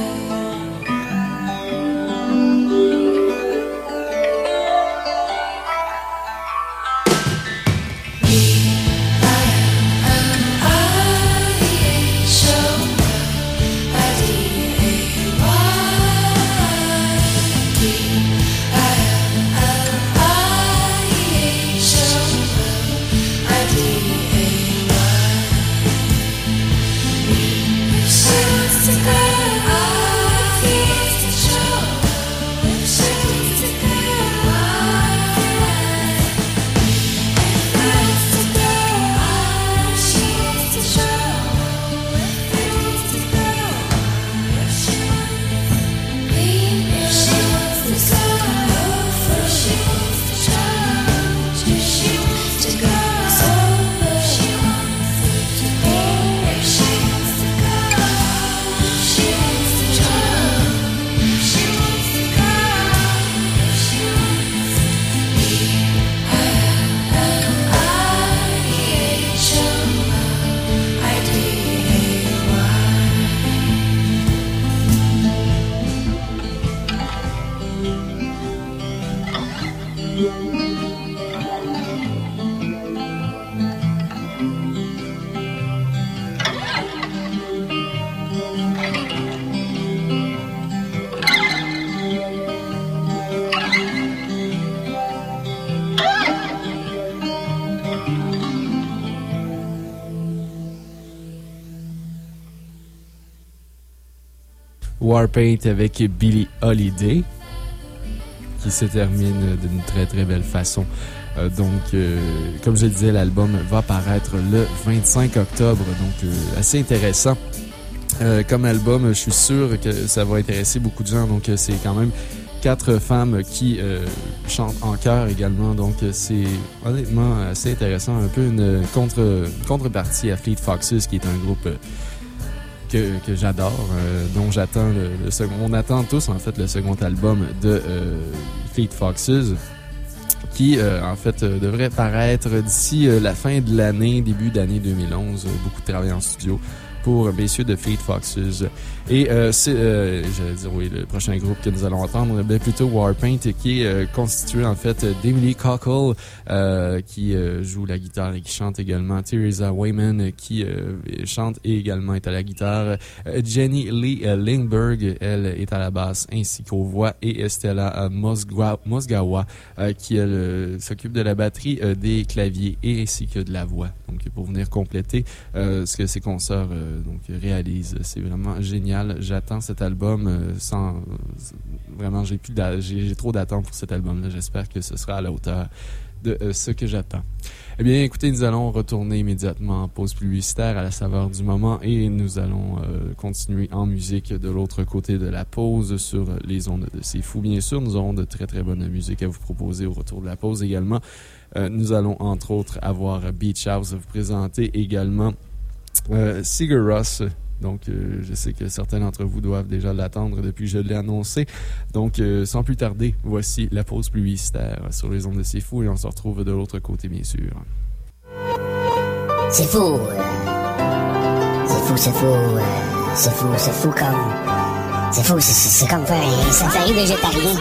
We are an I H O, I D A Y. We are an I H O, I D A Y. She wants to go, he wants to show. She wants to go, he wants to go. She wants to show. He wants to go. She wants to go. She wants to show. She wants to go. She wants to go. She wants to go. She wants to show. She wants to go. She wants me. I H O I D A Y. Warpaint avec Billie Holiday, qui se termine d'une très très belle façon. Euh, donc, euh, comme je le disais, l'album va paraître le vingt-cinq octobre, donc euh, assez intéressant. Euh, comme album, je suis sûr que ça va intéresser beaucoup de gens, donc euh, c'est quand même quatre femmes qui euh, chantent en chœur également, donc euh, c'est honnêtement assez intéressant, un peu une contre, contrepartie à Fleet Foxes, qui est un groupe euh, que, que j'adore, euh, dont j'attends le, le second. On attend tous en fait le second album de euh, Fleet Foxes, qui euh, en fait euh, devrait paraître d'ici euh, la fin de l'année, début d'année deux mille onze. Euh, beaucoup de travail en studio pour messieurs de Fleet Foxes. Et euh, c'est, euh, j'allais dire, oui, le prochain groupe que nous allons entendre, ben plutôt Warpaint, qui est euh, constitué en fait d'Emily Cockle, euh, qui euh, joue la guitare et qui chante également, Theresa Wayman, qui euh, chante et également est à la guitare, euh, Jenny Lee euh, Lindbergh, elle est à la basse ainsi qu'aux voix, et Stella euh, Mosgawa, Mosgawa euh, qui elle, euh, s'occupe de la batterie, euh, des claviers et ainsi que de la voix. Donc pour venir compléter euh, ce que ses consoeurs euh, donc réalisent, c'est vraiment génial. J'attends cet album euh, sans... Vraiment, j'ai plus d'a- j'ai, j'ai trop d'attentes pour cet album-là. J'espère que ce sera à la hauteur de euh, ce que j'attends. Eh bien, écoutez, nous allons retourner immédiatement en pause publicitaire à la saveur du moment, et nous allons euh, continuer en musique de l'autre côté de la pause sur les ondes de C'est Fou. Bien sûr, nous aurons de très très bonne musique à vous proposer au retour de la pause également. Euh, nous allons entre autres avoir Beach House à vous présenter, également euh, Sigur Rós. Donc, euh, je sais que certains d'entre vous doivent déjà l'attendre depuis que je l'ai annoncé. Donc, euh, sans plus tarder, voici la pause publicitaire sur les ondes de C'est Fou, et on se retrouve de l'autre côté, bien sûr. C'est fou. euh, C'est fou, c'est fou. euh, C'est fou, c'est fou comme... C'est fou, c'est, c'est, c'est comme faire un safari végétarien.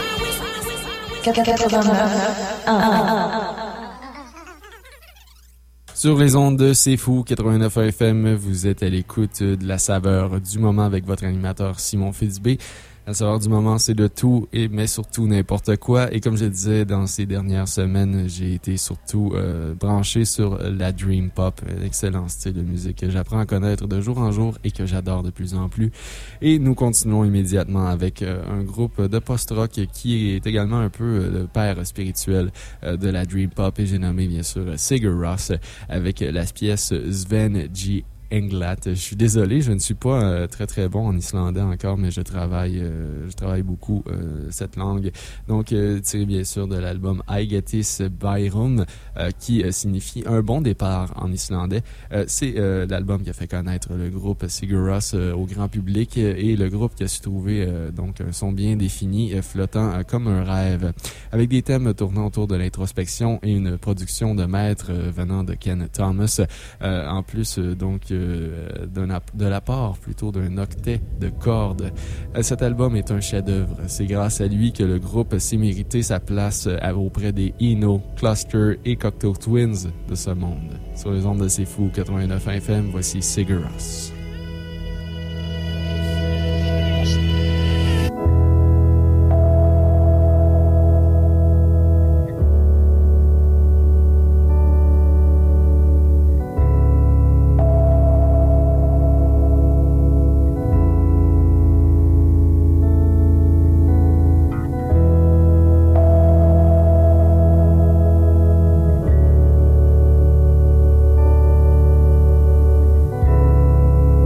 Sur les ondes de C'est Fou, quatre-vingt-neuf F M, vous êtes à l'écoute de la saveur du moment avec votre animateur Simon Fitzbé. La saveur du moment, c'est de tout, et mais surtout n'importe quoi. Et comme je le disais, dans ces dernières semaines, j'ai été surtout euh, branché sur la Dream Pop, un excellent style de musique que j'apprends à connaître de jour en jour et que j'adore de plus en plus. Et nous continuons immédiatement avec euh, un groupe de post-rock qui est également un peu euh, le père spirituel euh, de la Dream Pop, et j'ai nommé bien sûr Sigur Rós avec la pièce Sven G. Englat. Je suis désolé, je ne suis pas euh, très très bon en islandais encore, mais je travaille, euh, je travaille beaucoup euh, cette langue. Donc, euh, tiré bien sûr de l'album Aigetis Bærum, euh, qui euh, signifie un bon départ en islandais. Euh, c'est euh, l'album qui a fait connaître le groupe Sigur Rós euh, au grand public euh, et le groupe qui a su trouver euh, donc un son bien défini, euh, flottant euh, comme un rêve, avec des thèmes tournant autour de l'introspection et une production de maître euh, venant de Ken Thomas. Euh, en plus, euh, donc, euh, d'un ap- de l'apport plutôt d'un octet de cordes. Euh, cet album est un chef-d'œuvre. C'est grâce à lui que le groupe s'est mérité sa place euh, auprès des Eno, Cluster et Cocteau Twins de ce monde. Sur les ondes de C'est Fou quatre-vingt-neuf F M, voici Sigur Rós. Thank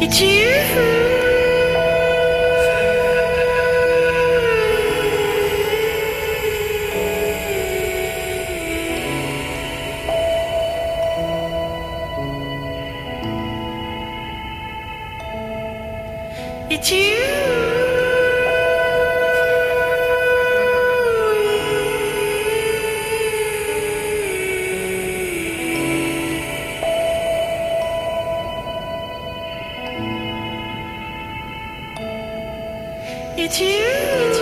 It's you. It's you. It's you.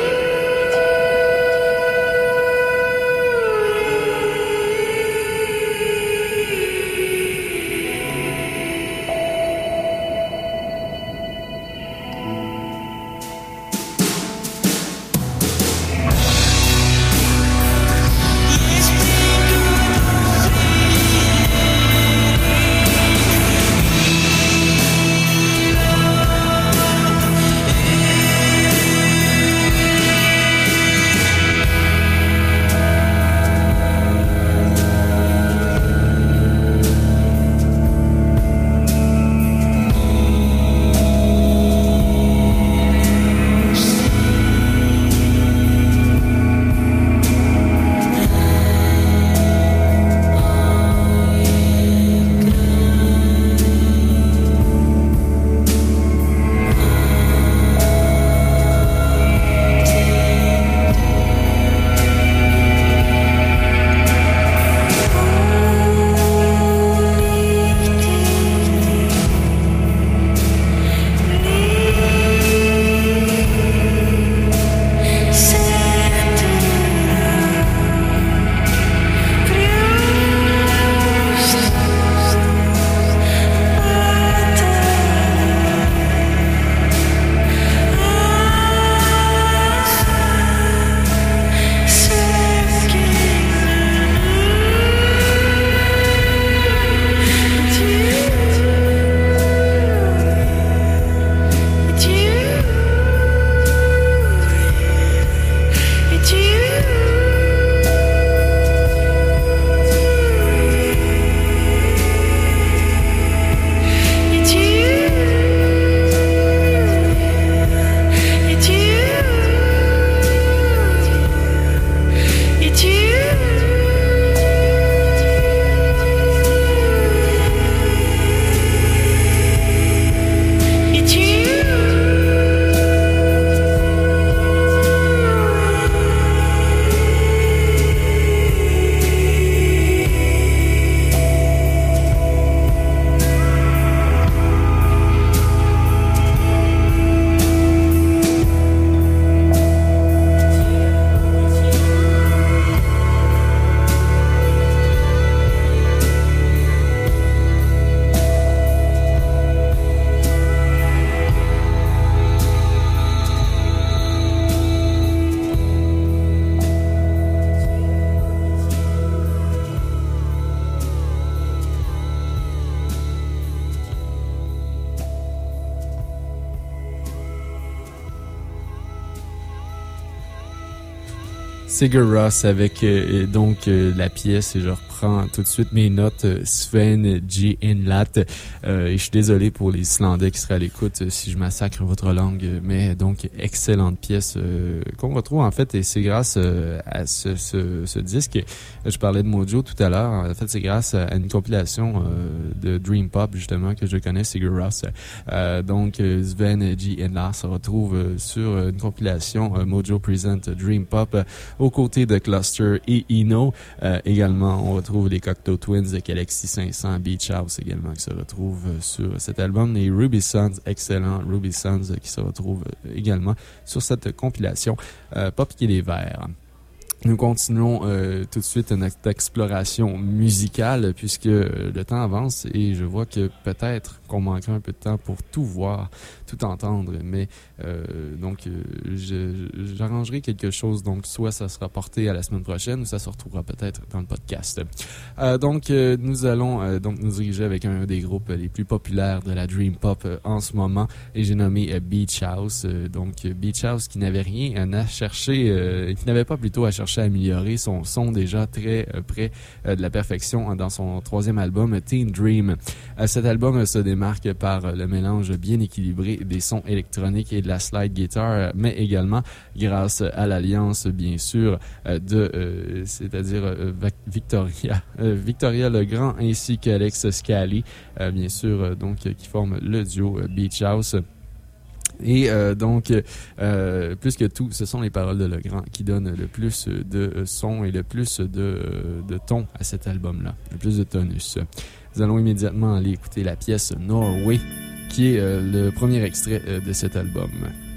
Sigur Rós avec euh, donc euh, la pièce, et je reprends tout de suite mes notes, euh, Sven G. Inlat. Euh, et je suis désolé pour les Islandais qui seraient à l'écoute euh, si je massacre votre langue, mais donc excellente pièce euh, qu'on retrouve en fait, et c'est grâce euh, à ce, ce, ce disque. Je parlais de Mojo tout à l'heure. En fait, c'est grâce à une compilation euh, de Dream Pop justement que je connais, Sigur Rós. Euh, donc euh, Sven G. Inlat se retrouve euh, sur une compilation euh, Mojo Present Dream Pop euh, aux côtés de Cluster et Eno. Euh, également, on retrouve les Cocteau Twins de Galaxy cinq cents, Beach House également qui se retrouve euh, sur cet album, et Ruby Sons, excellent Ruby Sons euh, qui se retrouve euh, également sur cette compilation euh, Pop qui est les Verts. Nous continuons euh, tout de suite notre exploration musicale, puisque euh, le temps avance et je vois que peut-être qu'on manquera un peu de temps pour tout voir, tout entendre, mais euh, donc euh, je, j'arrangerai quelque chose, donc soit ça sera porté à la semaine prochaine ou ça se retrouvera peut-être dans le podcast. Euh, donc euh, nous allons euh, donc nous diriger avec un des groupes les plus populaires de la Dream Pop euh, en ce moment, et j'ai nommé euh, Beach House. Euh, donc Beach House qui n'avait rien à chercher, euh, qui n'avait pas plutôt à chercher à améliorer son son déjà très euh, près euh, de la perfection dans son troisième album Teen Dream. Euh, cet album euh, se démarre démarque par le mélange bien équilibré des sons électroniques et de la slide guitar, mais également grâce à l'alliance, bien sûr, de, euh, c'est-à-dire euh, Victoria, euh, Victoria Legrand ainsi qu'Alex Scally, euh, bien sûr, euh, donc qui forment le duo Beach House. Et euh, donc, euh, plus que tout, ce sont les paroles de Legrand qui donnent le plus de son et le plus de, de ton à cet album-là, le plus de tonus. Nous allons immédiatement aller écouter la pièce Norway, qui est euh, le premier extrait euh, de cet album.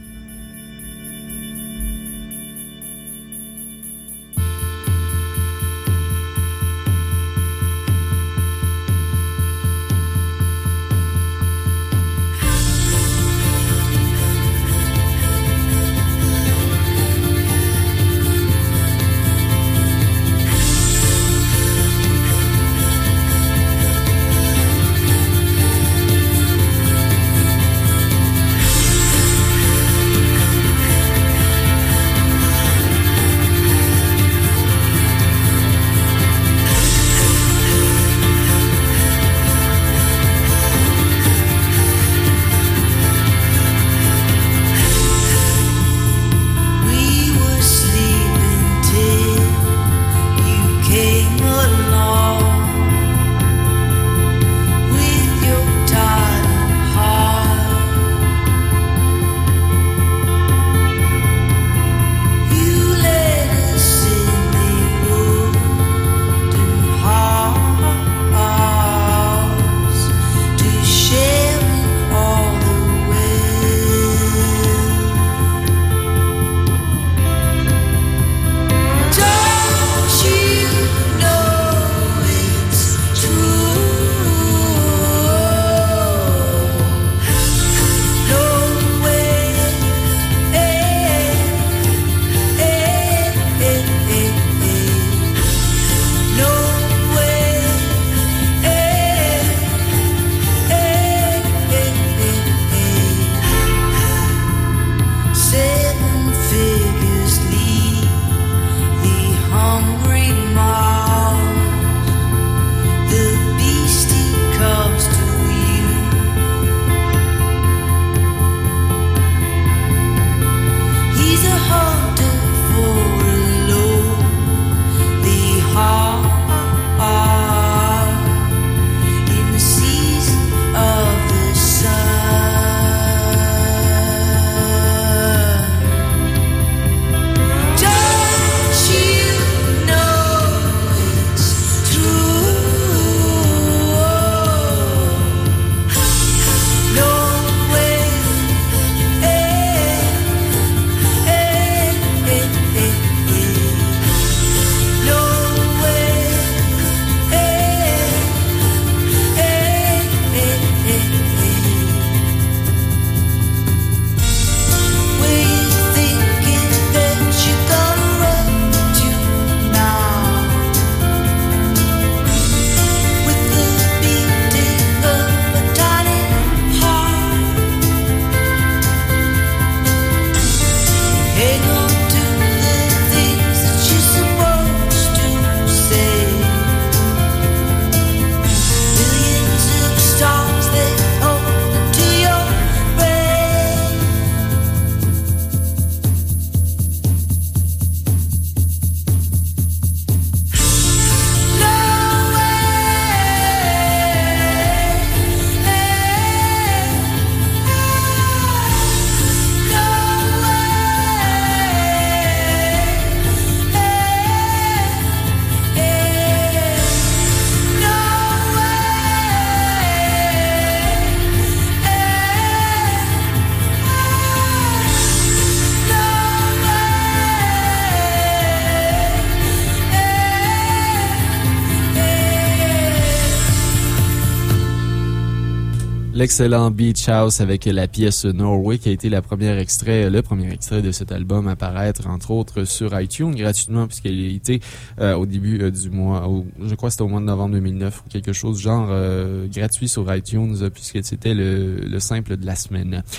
L'excellent Beach House avec la pièce Norway qui a été la première extrait, le premier extrait de cet album à paraître, entre autres, sur iTunes gratuitement puisqu'il a été euh, au début euh, du mois, au, je crois que c'était au mois de novembre deux mille neuf ou quelque chose genre euh, gratuit sur iTunes puisque c'était le, le simple de la semaine.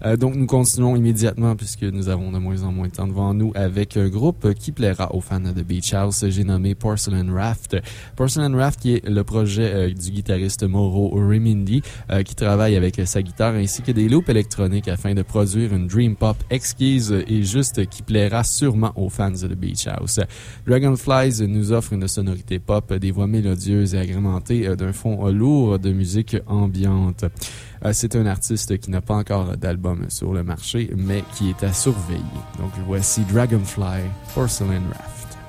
Euh, donc, nous continuons immédiatement, puisque nous avons de moins en moins de temps devant nous, avec un groupe qui plaira aux fans de Beach House. J'ai nommé Porcelain Raft. Porcelain Raft, qui est le projet euh, du guitariste Mauro Remindi, euh, qui travaille avec sa guitare ainsi que des loops électroniques afin de produire une dream pop exquise et juste qui plaira sûrement aux fans de Beach House. Dragonflies nous offre une sonorité pop, des voix mélodieuses et agrémentées d'un fond lourd de musique ambiante. C'est un artiste qui n'a pas encore d'album sur le marché, mais qui est à surveiller. Donc voici Dragonfly, Porcelain Raft.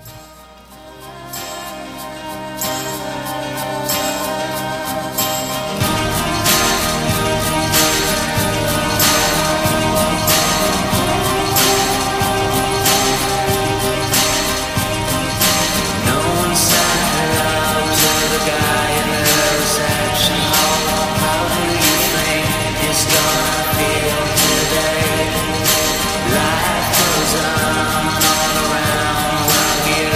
Life goes on all around.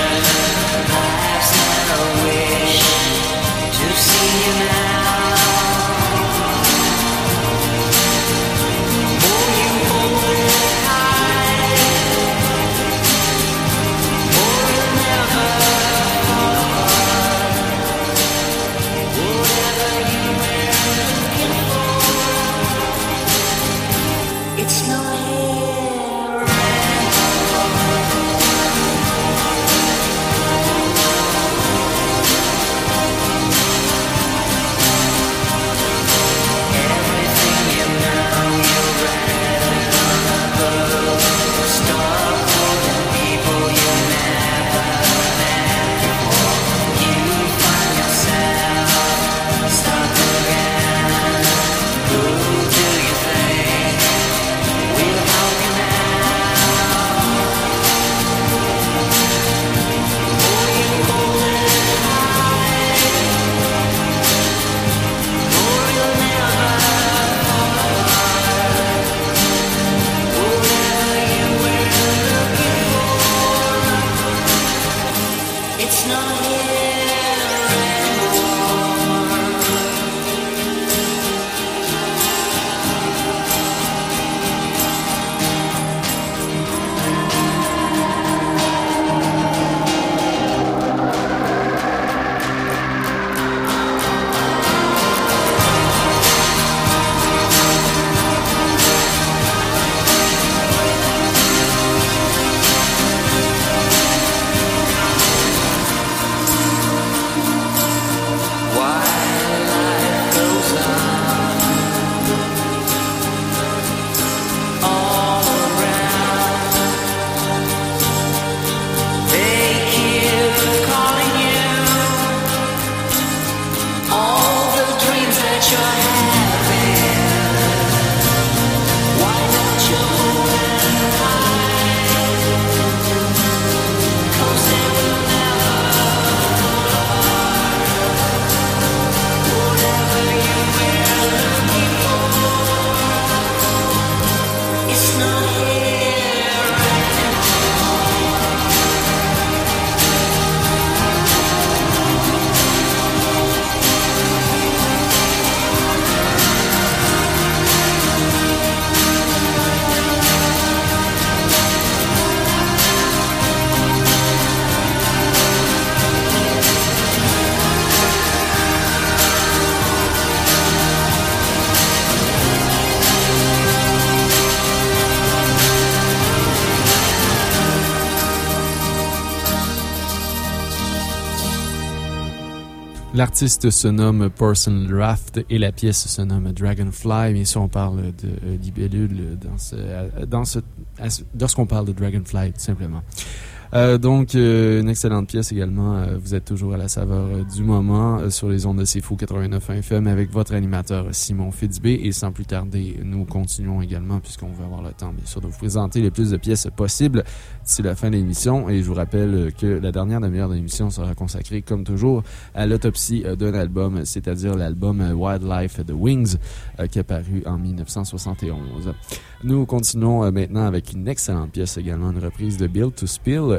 L'artiste se nomme Porcelain Raft et la pièce se nomme Dragonfly. Bien sûr, on parle de euh, libellule dans ce, dans ce, lorsqu'on parle de Dragonfly, tout simplement. Euh, donc, euh, une excellente pièce également. Euh, vous êtes toujours à la saveur euh, du moment euh, sur les ondes de C'est Fou quatre-vingt-neuf F M avec votre animateur Simon Fitzbé. Et sans plus tarder, nous continuons également puisqu'on va avoir le temps, bien sûr, de vous présenter le plus de pièces possibles d'ici la fin de l'émission. Et je vous rappelle que la dernière demi-heure de l'émission sera consacrée, comme toujours, à l'autopsie euh, d'un album, c'est-à-dire l'album euh, Wildlife The Wings, euh, qui est paru en dix-neuf cent soixante et onze. Nous continuons euh, maintenant avec une excellente pièce également, une reprise de Built to Spill.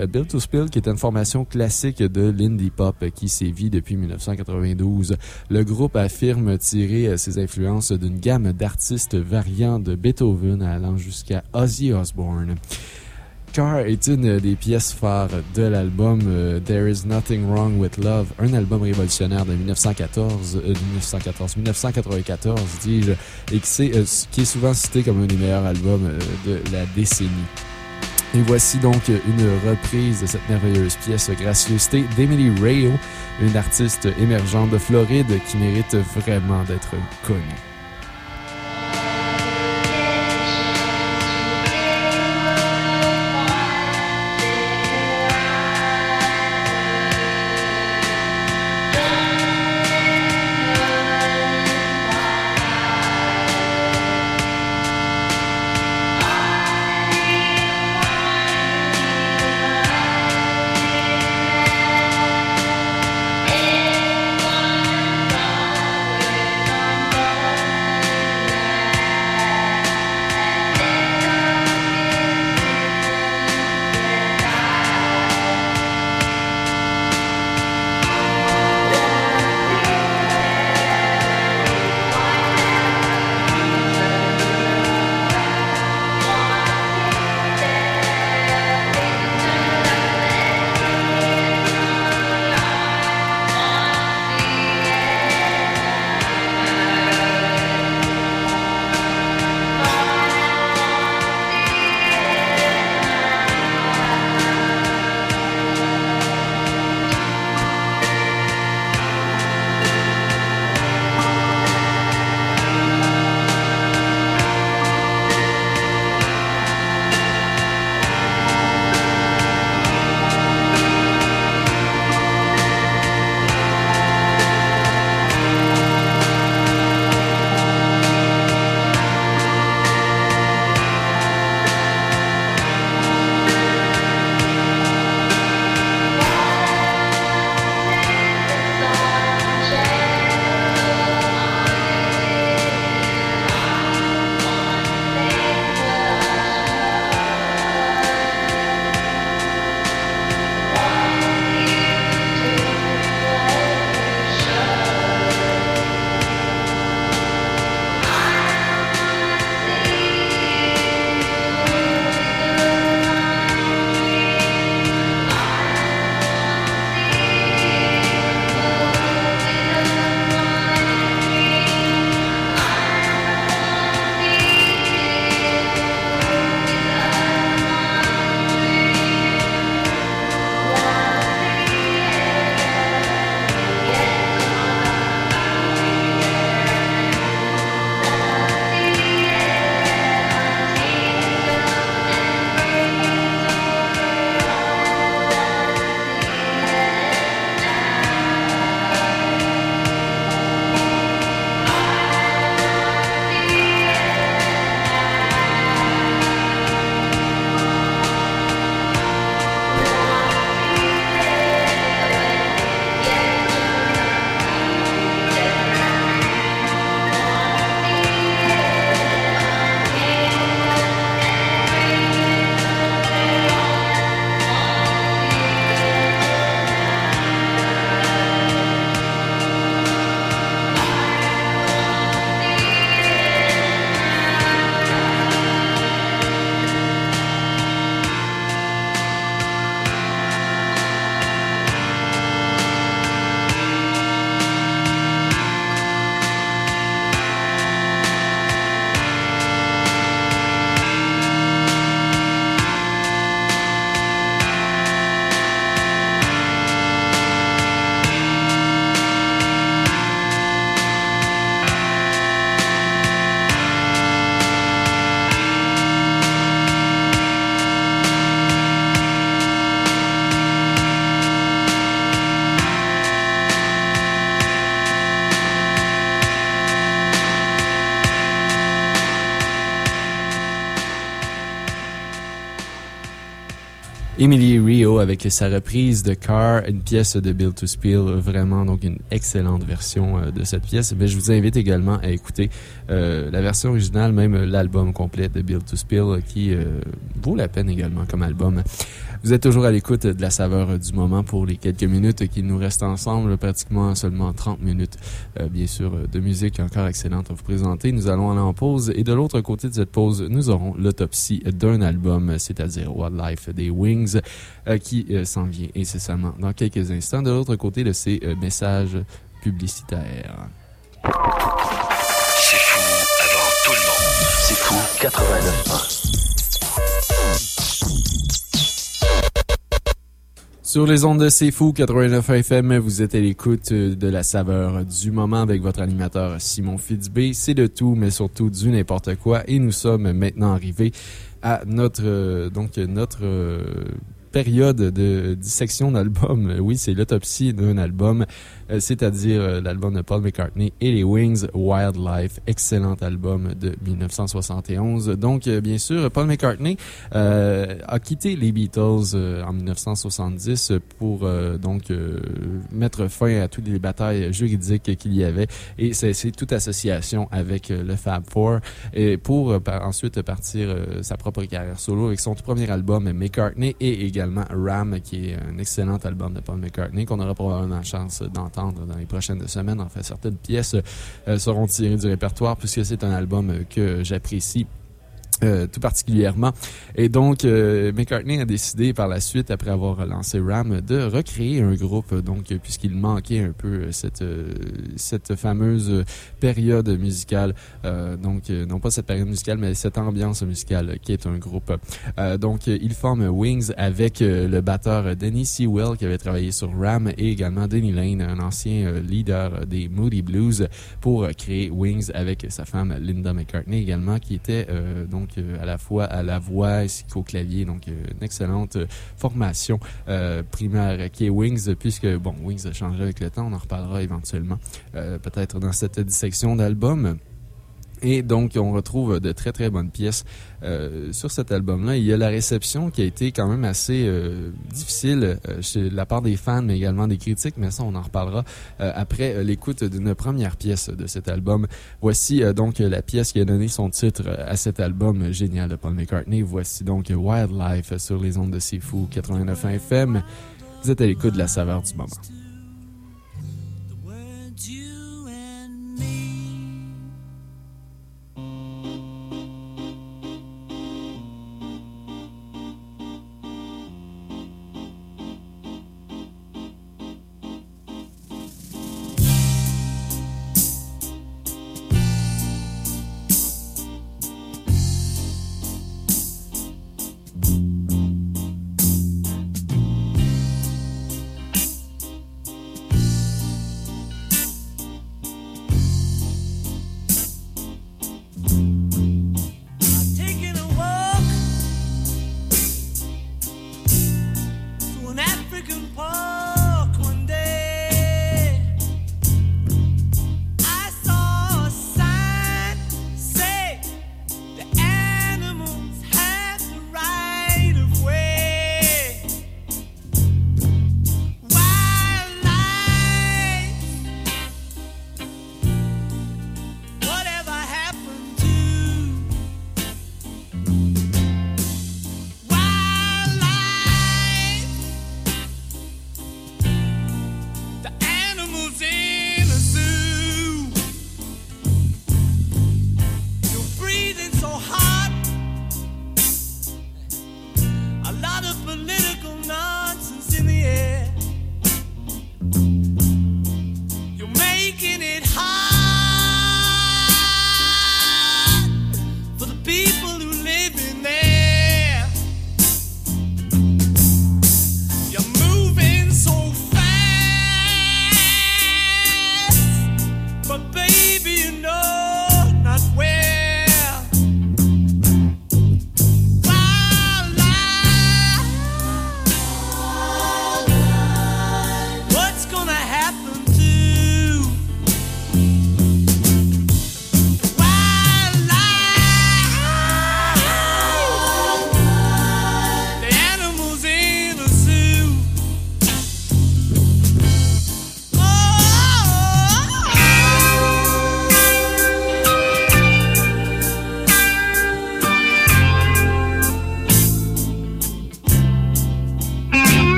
euh, Built to Spill, qui est une formation classique de l'indie pop euh, qui sévit depuis dix-neuf cent quatre-vingt-douze. Le groupe affirme tirer euh, ses influences d'une gamme d'artistes variant de Beethoven allant jusqu'à Ozzy Osbourne. Car est une des pièces phares de l'album euh, There Is Nothing Wrong With Love, un album révolutionnaire de dix-neuf cent quatorze, euh, dix-neuf cent quatorze, dix-neuf cent quatre-vingt-quatorze, dis-je, et qui, c'est, euh, qui est souvent cité comme un des meilleurs albums euh, de la décennie. Et voici donc une reprise de cette merveilleuse pièce Gracieuseté d'Emily Rayo, une artiste émergente de Floride qui mérite vraiment d'être connue. Everyone Emily Rio avec sa reprise de Car, une pièce de Built to Spill, vraiment donc une excellente version euh, de cette pièce. Mais je vous invite également à écouter euh, la version originale, même l'album complet de Built to Spill, qui euh, vaut la peine également comme album. Vous êtes toujours à l'écoute de la saveur du moment pour les quelques minutes qu'il nous reste ensemble, pratiquement seulement trente minutes, euh, bien sûr, de musique encore excellente à vous présenter. Nous allons aller en pause et de l'autre côté de cette pause, nous aurons l'autopsie d'un album, c'est-à-dire Wildlife des Wings, euh, qui euh, s'en vient incessamment dans quelques instants. De l'autre côté de ces euh, messages publicitaires. C'est fou avant tout le monde. C'est fou quatre-vingt-neuf ans. Sur les ondes de C'est Fou quatre-vingt-neuf F M, vous êtes à l'écoute de la saveur du moment avec votre animateur Simon Fitzbé. C'est le tout, mais surtout du n'importe quoi. Et nous sommes maintenant arrivés à notre, euh, donc, notre, euh, période de dissection d'album. Oui, c'est l'autopsie d'un album, euh, c'est-à-dire euh, l'album de Paul McCartney et les Wings, Wildlife, excellent album de dix-neuf cent soixante et onze. Donc, euh, bien sûr, Paul McCartney euh, a quitté les Beatles euh, en dix-neuf cent soixante-dix pour euh, donc euh, mettre fin à toutes les batailles juridiques qu'il y avait et cesser toute association avec euh, le Fab Four et pour euh, par, ensuite partir euh, sa propre carrière solo avec son tout premier album McCartney et également Ram, qui est un excellent album de Paul McCartney qu'on aura probablement la chance d'entendre dans les prochaines semaines. En fait, certaines pièces euh, seront tirées du répertoire puisque c'est un album que j'apprécie Euh, tout particulièrement. Et donc, euh, McCartney a décidé par la suite, après avoir lancé Ram, de recréer un groupe, donc, puisqu'il manquait un peu cette, euh, cette fameuse période musicale, euh, donc, euh, non pas cette période musicale, mais cette ambiance musicale qui est un groupe. Euh, donc, il forme Wings avec euh, le batteur Denny Sewell qui avait travaillé sur Ram et également Denny Lane, un ancien euh, leader des Moody Blues, pour euh, créer Wings avec sa femme Linda McCartney également, qui était euh, donc à la fois à la voix ainsi qu'au clavier. Donc, une excellente formation euh, primaire qui est Wings, puisque, bon, Wings a changé avec le temps. On en reparlera éventuellement, euh, peut-être dans cette dissection d'album. Et donc, on retrouve de très, très bonnes pièces euh, sur cet album-là. Il y a la réception qui a été quand même assez euh, difficile euh, chez la part des fans, mais également des critiques. Mais ça, on en reparlera euh, après euh, l'écoute d'une première pièce de cet album. Voici euh, donc la pièce qui a donné son titre à cet album génial de Paul McCartney. Voici donc Wildlife sur les ondes de C'est Fou quatre-vingt-neuf F M. Vous êtes à l'écoute de la saveur du moment.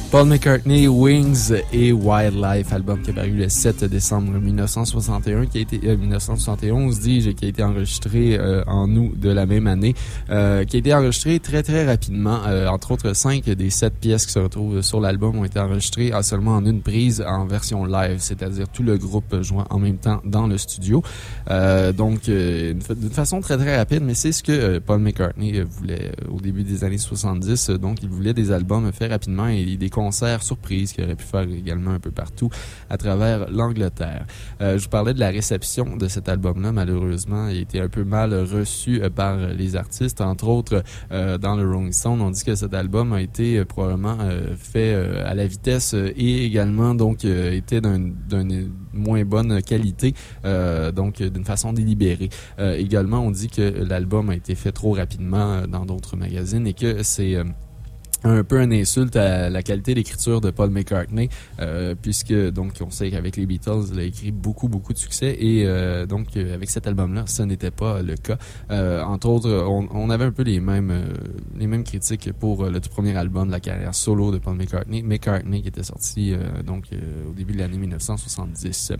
Paul McCartney, Wings et Wildlife, album qui est paru le sept décembre mille neuf cent soixante et un, qui a été, euh, mille neuf cent soixante et onze, dis-je, qui a été enregistré euh, en août de la même année, euh, qui a été enregistré très très rapidement. Euh, entre autres, cinq des sept pièces qui se retrouvent sur l'album ont été enregistrées à seulement en une prise en version live, c'est-à-dire tout le groupe jouant en même temps dans le studio. Euh, donc, euh, d'une façon très très rapide, mais c'est ce que euh, Paul McCartney voulait euh, au début des années soixante-dix. Donc, il voulait des albums faits rapidement et des concerts surprises qu'il aurait pu faire également un peu partout à travers l'Angleterre. Euh, je vous parlais de la réception de cet album-là. Malheureusement, il a été un peu mal reçu euh, par les artistes. Entre autres, euh, dans le Rolling Stone, on dit que cet album a été euh, probablement euh, fait euh, à la vitesse euh, et également donc euh, était d'un, d'une moins bonne qualité, euh, donc d'une façon délibérée. Euh, également, on dit que l'album a été fait trop rapidement euh, dans d'autres magazines et que c'est euh, un peu une insulte à la qualité d'écriture de Paul McCartney, euh, puisque donc on sait qu'avec les Beatles, il a écrit beaucoup beaucoup de succès et euh, donc avec cet album-là, ce n'était pas le cas. Euh, entre autres, on, on avait un peu les mêmes euh, les mêmes critiques pour le tout premier album de la carrière solo de Paul McCartney, McCartney qui était sorti euh, donc euh, au début de l'année mille neuf cent soixante-dix.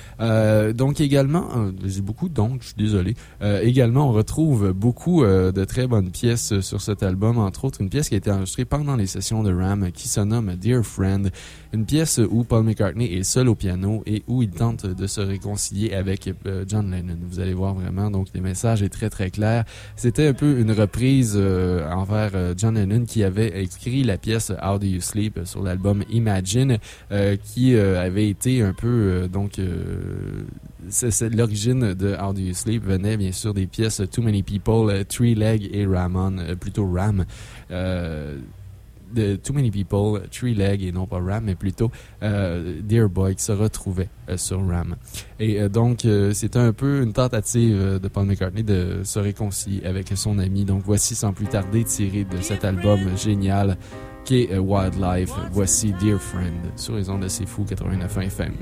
Euh, donc également, euh, j'ai beaucoup donc, je suis désolé. Euh, également, on retrouve beaucoup euh, de très bonnes pièces sur cet album, entre autres une pièce qui a été enregistrée pendant les sessions de Ram qui se nomme Dear Friend, une pièce où Paul McCartney est seul au piano et où il tente de se réconcilier avec euh, John Lennon. Vous allez voir vraiment, donc le message est très très clair. C'était un peu une reprise euh, envers euh, John Lennon qui avait écrit la pièce How Do You Sleep sur l'album Imagine, euh, qui euh, avait été un peu euh, donc euh, C'est, c'est, l'origine de How Do You Sleep venait bien sûr des pièces Too Many People, uh, Three Leg et Ramon, uh, plutôt Ram. Euh, de Too Many People, Three Leg et non pas Ram, mais plutôt euh, Dear Boy qui se retrouvait euh, sur Ram. Et euh, donc, euh, c'était un peu une tentative euh, de Paul McCartney de se réconcilier avec son ami. Donc, voici sans plus tarder tiré de cet album génial qui est uh, Wildlife. Voici Dear Friend sur les ondes de C'est Fou quatre-vingt-neuf F M.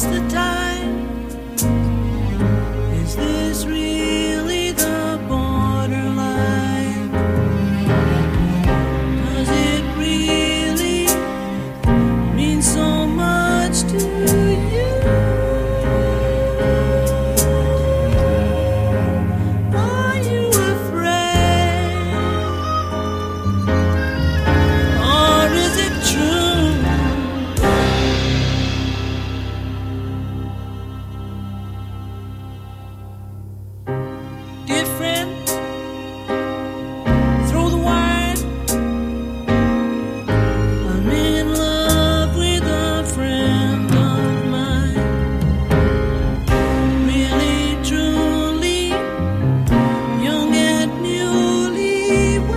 What's the time? Is this really the borderline? Does it really mean so much to you? Are you afraid? Or is it true? Different. Throw the wine. I'm in love with a friend of mine. Really, truly, young and newlywed.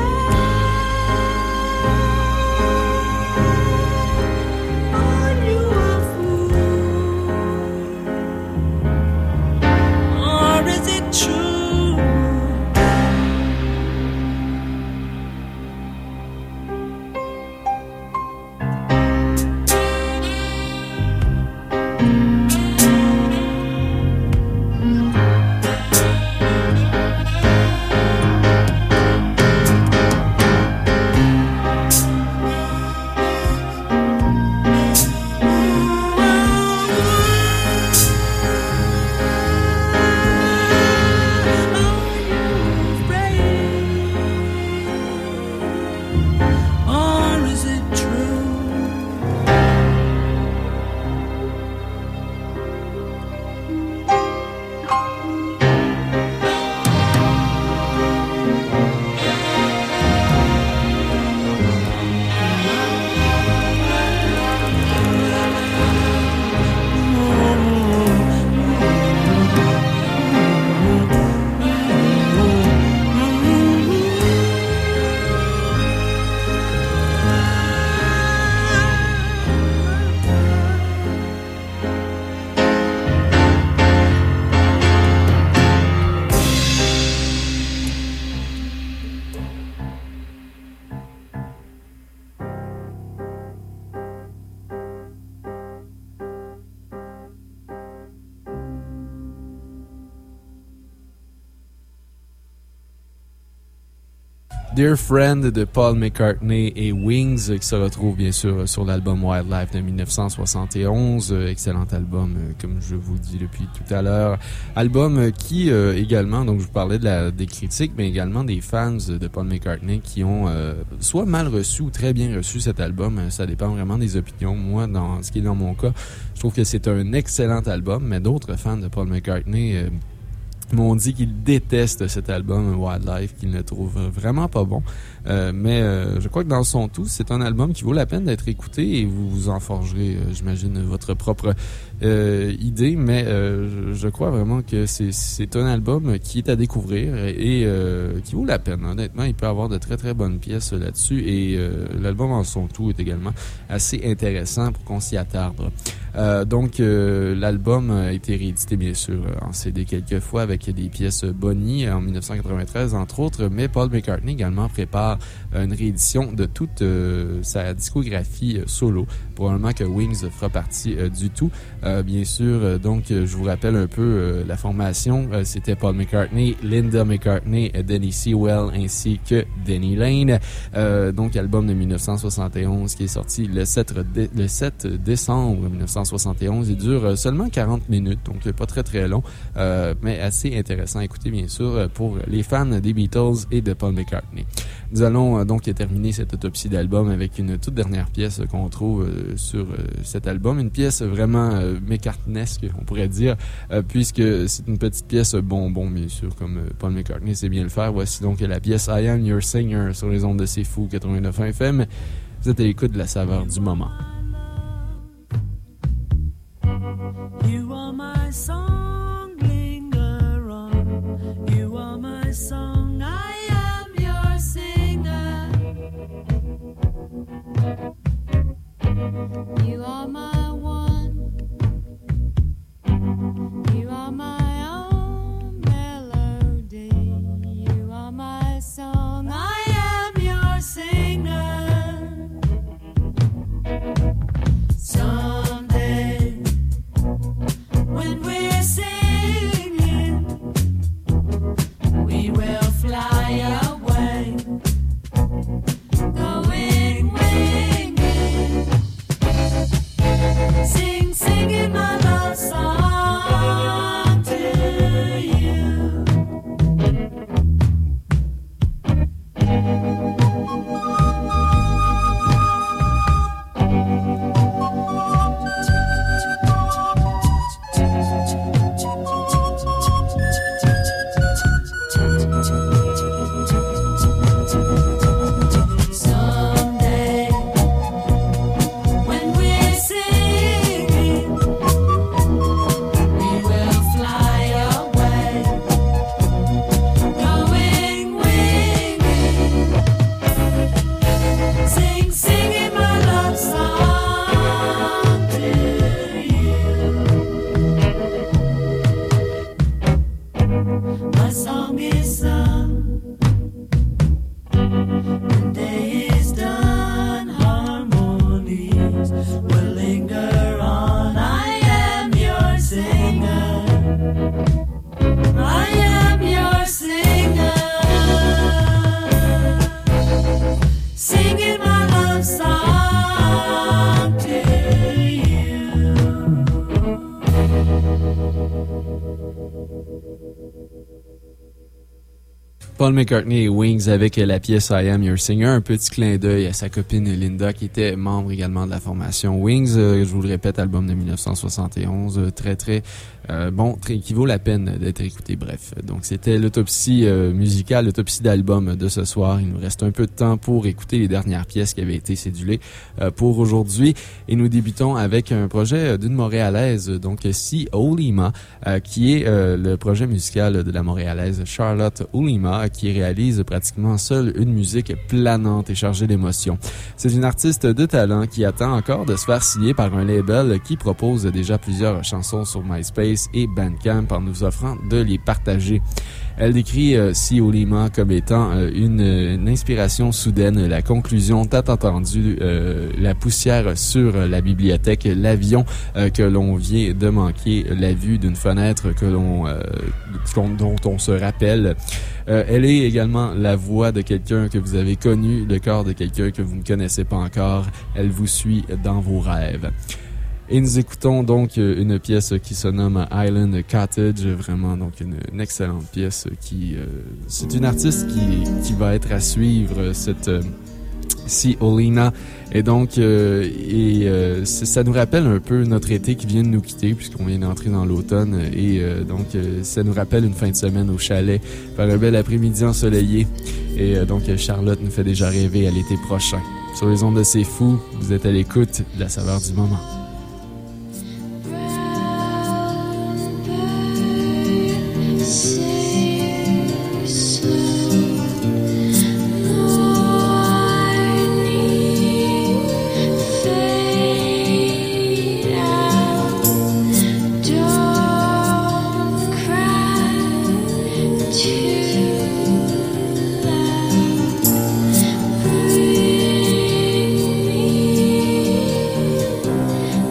Are you a fool? Or is it true? Or is it true? Dear Friend de Paul McCartney et Wings, qui se retrouve bien sûr sur l'album Wildlife de dix-neuf cent soixante et onze. Excellent album, comme je vous le dis depuis tout à l'heure. Album qui euh, également, donc je vous parlais de la, des critiques, mais également des fans de Paul McCartney qui ont euh, soit mal reçu ou très bien reçu cet album. Ça dépend vraiment des opinions. Moi, dans ce qui est dans mon cas, je trouve que c'est un excellent album, mais d'autres fans de Paul McCartney euh, m'ont dit qu'ils détestent cet album Wildlife, qu'ils ne le trouvent vraiment pas bon. Euh, mais euh, je crois que dans son tout, c'est un album qui vaut la peine d'être écouté et vous vous en forgerez, euh, j'imagine, votre propre euh, idée. Mais euh, je crois vraiment que c'est, c'est un album qui est à découvrir et euh, qui vaut la peine. Honnêtement, il peut y avoir de très très bonnes pièces là-dessus et euh, l'album en son tout est également assez intéressant pour qu'on s'y attarde. Euh, donc, euh, l'album a été réédité, bien sûr, en C D quelques fois avec des pièces Bonnie en dix-neuf cent quatre-vingt-treize, entre autres, mais Paul McCartney également prépare une réédition de toute euh, sa discographie euh, solo. Probablement que Wings fera partie euh, du tout. Euh, bien sûr, euh, donc, euh, je vous rappelle un peu euh, la formation. Euh, c'était Paul McCartney, Linda McCartney, Denny Sewell ainsi que Denny Laine. Euh, donc, album de dix-neuf cent soixante et onze qui est sorti le sept, dé- le sept décembre dix-neuf cent soixante et onze. Il dure seulement quarante minutes, donc pas très très long, euh, mais assez intéressant à écouter, bien sûr, pour les fans des Beatles et de Paul McCartney. Nous allons euh, donc terminer cette autopsie d'album avec une toute dernière pièce qu'on trouve euh, sur euh, cet album. Une pièce vraiment euh, McCartnesque, on pourrait dire, euh, puisque c'est une petite pièce bonbon, bien sûr, comme euh, Paul McCartney sait bien le faire. Voici donc la pièce I Am Your Singer sur les ondes de C'est Fou quatre-vingt-neuf F M. Vous êtes à l'écoute de la saveur du moment. You are my song, linger on. You are my song, I am your singer. You are my one. You are my own melody. You are my song. I am your singer. Someday When day is done, harmonies will linger on. I am your singer. I am your singer. Singing my love song to you. Paul McCartney et Wings avec la pièce I Am Your Singer. Un petit clin d'œil à sa copine Linda qui était membre également de la formation Wings. Euh, je vous le répète, album de dix-neuf cent soixante et onze. Euh, très très euh, bon, très, qui vaut la peine d'être écouté. Bref, donc c'était l'autopsie euh, musicale, l'autopsie d'album de ce soir. Il nous reste un peu de temps pour écouter les dernières pièces qui avaient été cédulées euh, pour aujourd'hui. Et nous débutons avec un projet d'une Montréalaise, donc Si Olima, euh, qui est euh, le projet musical de la Montréalaise Charlotte Olima, qui réalise pratiquement seule une musique planante et chargée d'émotions. C'est une artiste de talent qui attend encore de se faire signer par un label qui propose déjà plusieurs chansons sur MySpace et Bandcamp en nous offrant de les partager. Elle décrit euh, Si Olima comme étant euh, une, une inspiration soudaine, la conclusion tant entendue, euh, la poussière sur la bibliothèque, l'avion euh, que l'on vient de manquer, la vue d'une fenêtre que l'on euh, dont on se rappelle. Euh, elle est également la voix de quelqu'un que vous avez connu, le corps de quelqu'un que vous ne connaissez pas encore. Elle vous suit dans vos rêves. Et nous écoutons donc une pièce qui se nomme Island Cottage, vraiment donc une, une excellente pièce qui euh, c'est une artiste qui qui va être à suivre, cette euh, Si Olina. Et donc euh, et euh, ça nous rappelle un peu notre été qui vient de nous quitter puisqu'on vient d'entrer dans l'automne et euh, donc euh, ça nous rappelle une fin de semaine au chalet par un bel après-midi ensoleillé. Et euh, donc Charlotte nous fait déjà rêver à l'été prochain. Sur les ondes de C'est Fou, vous êtes à l'écoute de la saveur du moment. Too loud.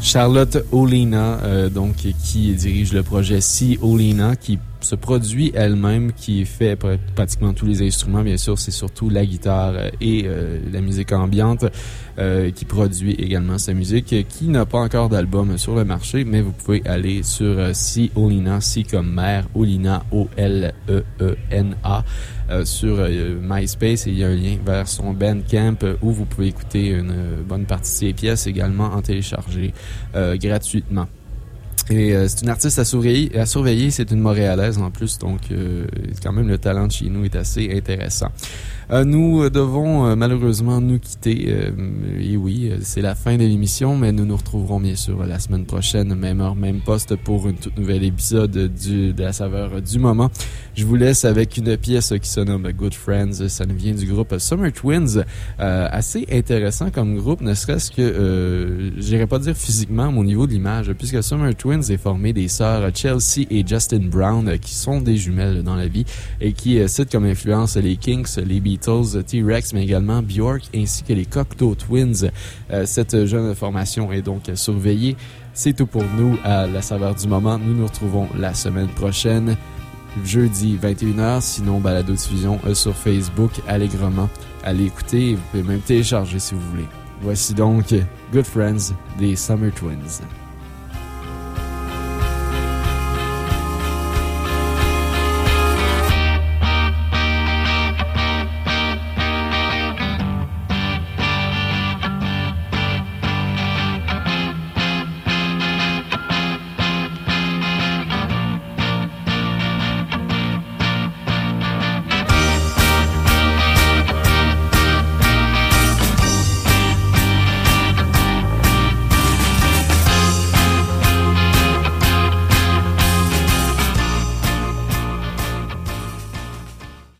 Charlotte Olina, euh, donc, qui dirige le projet C. Olina, qui se produit elle-même, qui fait pr- pratiquement tous les instruments. Bien sûr, c'est surtout la guitare et euh, la musique ambiante euh, qui produit également sa musique, qui n'a pas encore d'album sur le marché, mais vous pouvez aller sur euh, C. Olina, C comme mère, Olina, O L E E N A, euh, sur euh, MySpace, et il y a un lien vers son Bandcamp euh, où vous pouvez écouter une euh, bonne partie de ses pièces, également en télécharger euh, gratuitement. Et euh, c'est une artiste à surveiller, à surveiller, c'est une Montréalaise en plus, donc euh, quand même le talent de chez nous est assez intéressant. Euh, nous devons euh, malheureusement nous quitter, euh, et oui, c'est la fin de l'émission, mais nous nous retrouverons bien sûr la semaine prochaine, même heure, même poste, pour une toute nouvelle épisode du, de la saveur du moment. Je vous laisse avec une pièce qui se nomme Good Friends, ça nous vient du groupe Summer Twins, euh, assez intéressant comme groupe, ne serait-ce que, euh, j'irais pas dire physiquement, mais au niveau de l'image, puisque Summer Twins est formé des sœurs Chelsea et Justin Brown, euh, qui sont des jumelles dans la vie, et qui euh, citent comme influence les Kinks, les Beatles, T-Rex, mais également Bjork, ainsi que les Cocteau Twins. Euh, cette jeune formation est donc surveillée. C'est tout pour nous à la saveur du moment. Nous nous retrouvons la semaine prochaine, jeudi vingt et une heures, sinon balado-diffusion euh, sur Facebook allègrement. Allez écouter, vous pouvez même télécharger si vous voulez. Voici donc Good Friends des Summer Twins.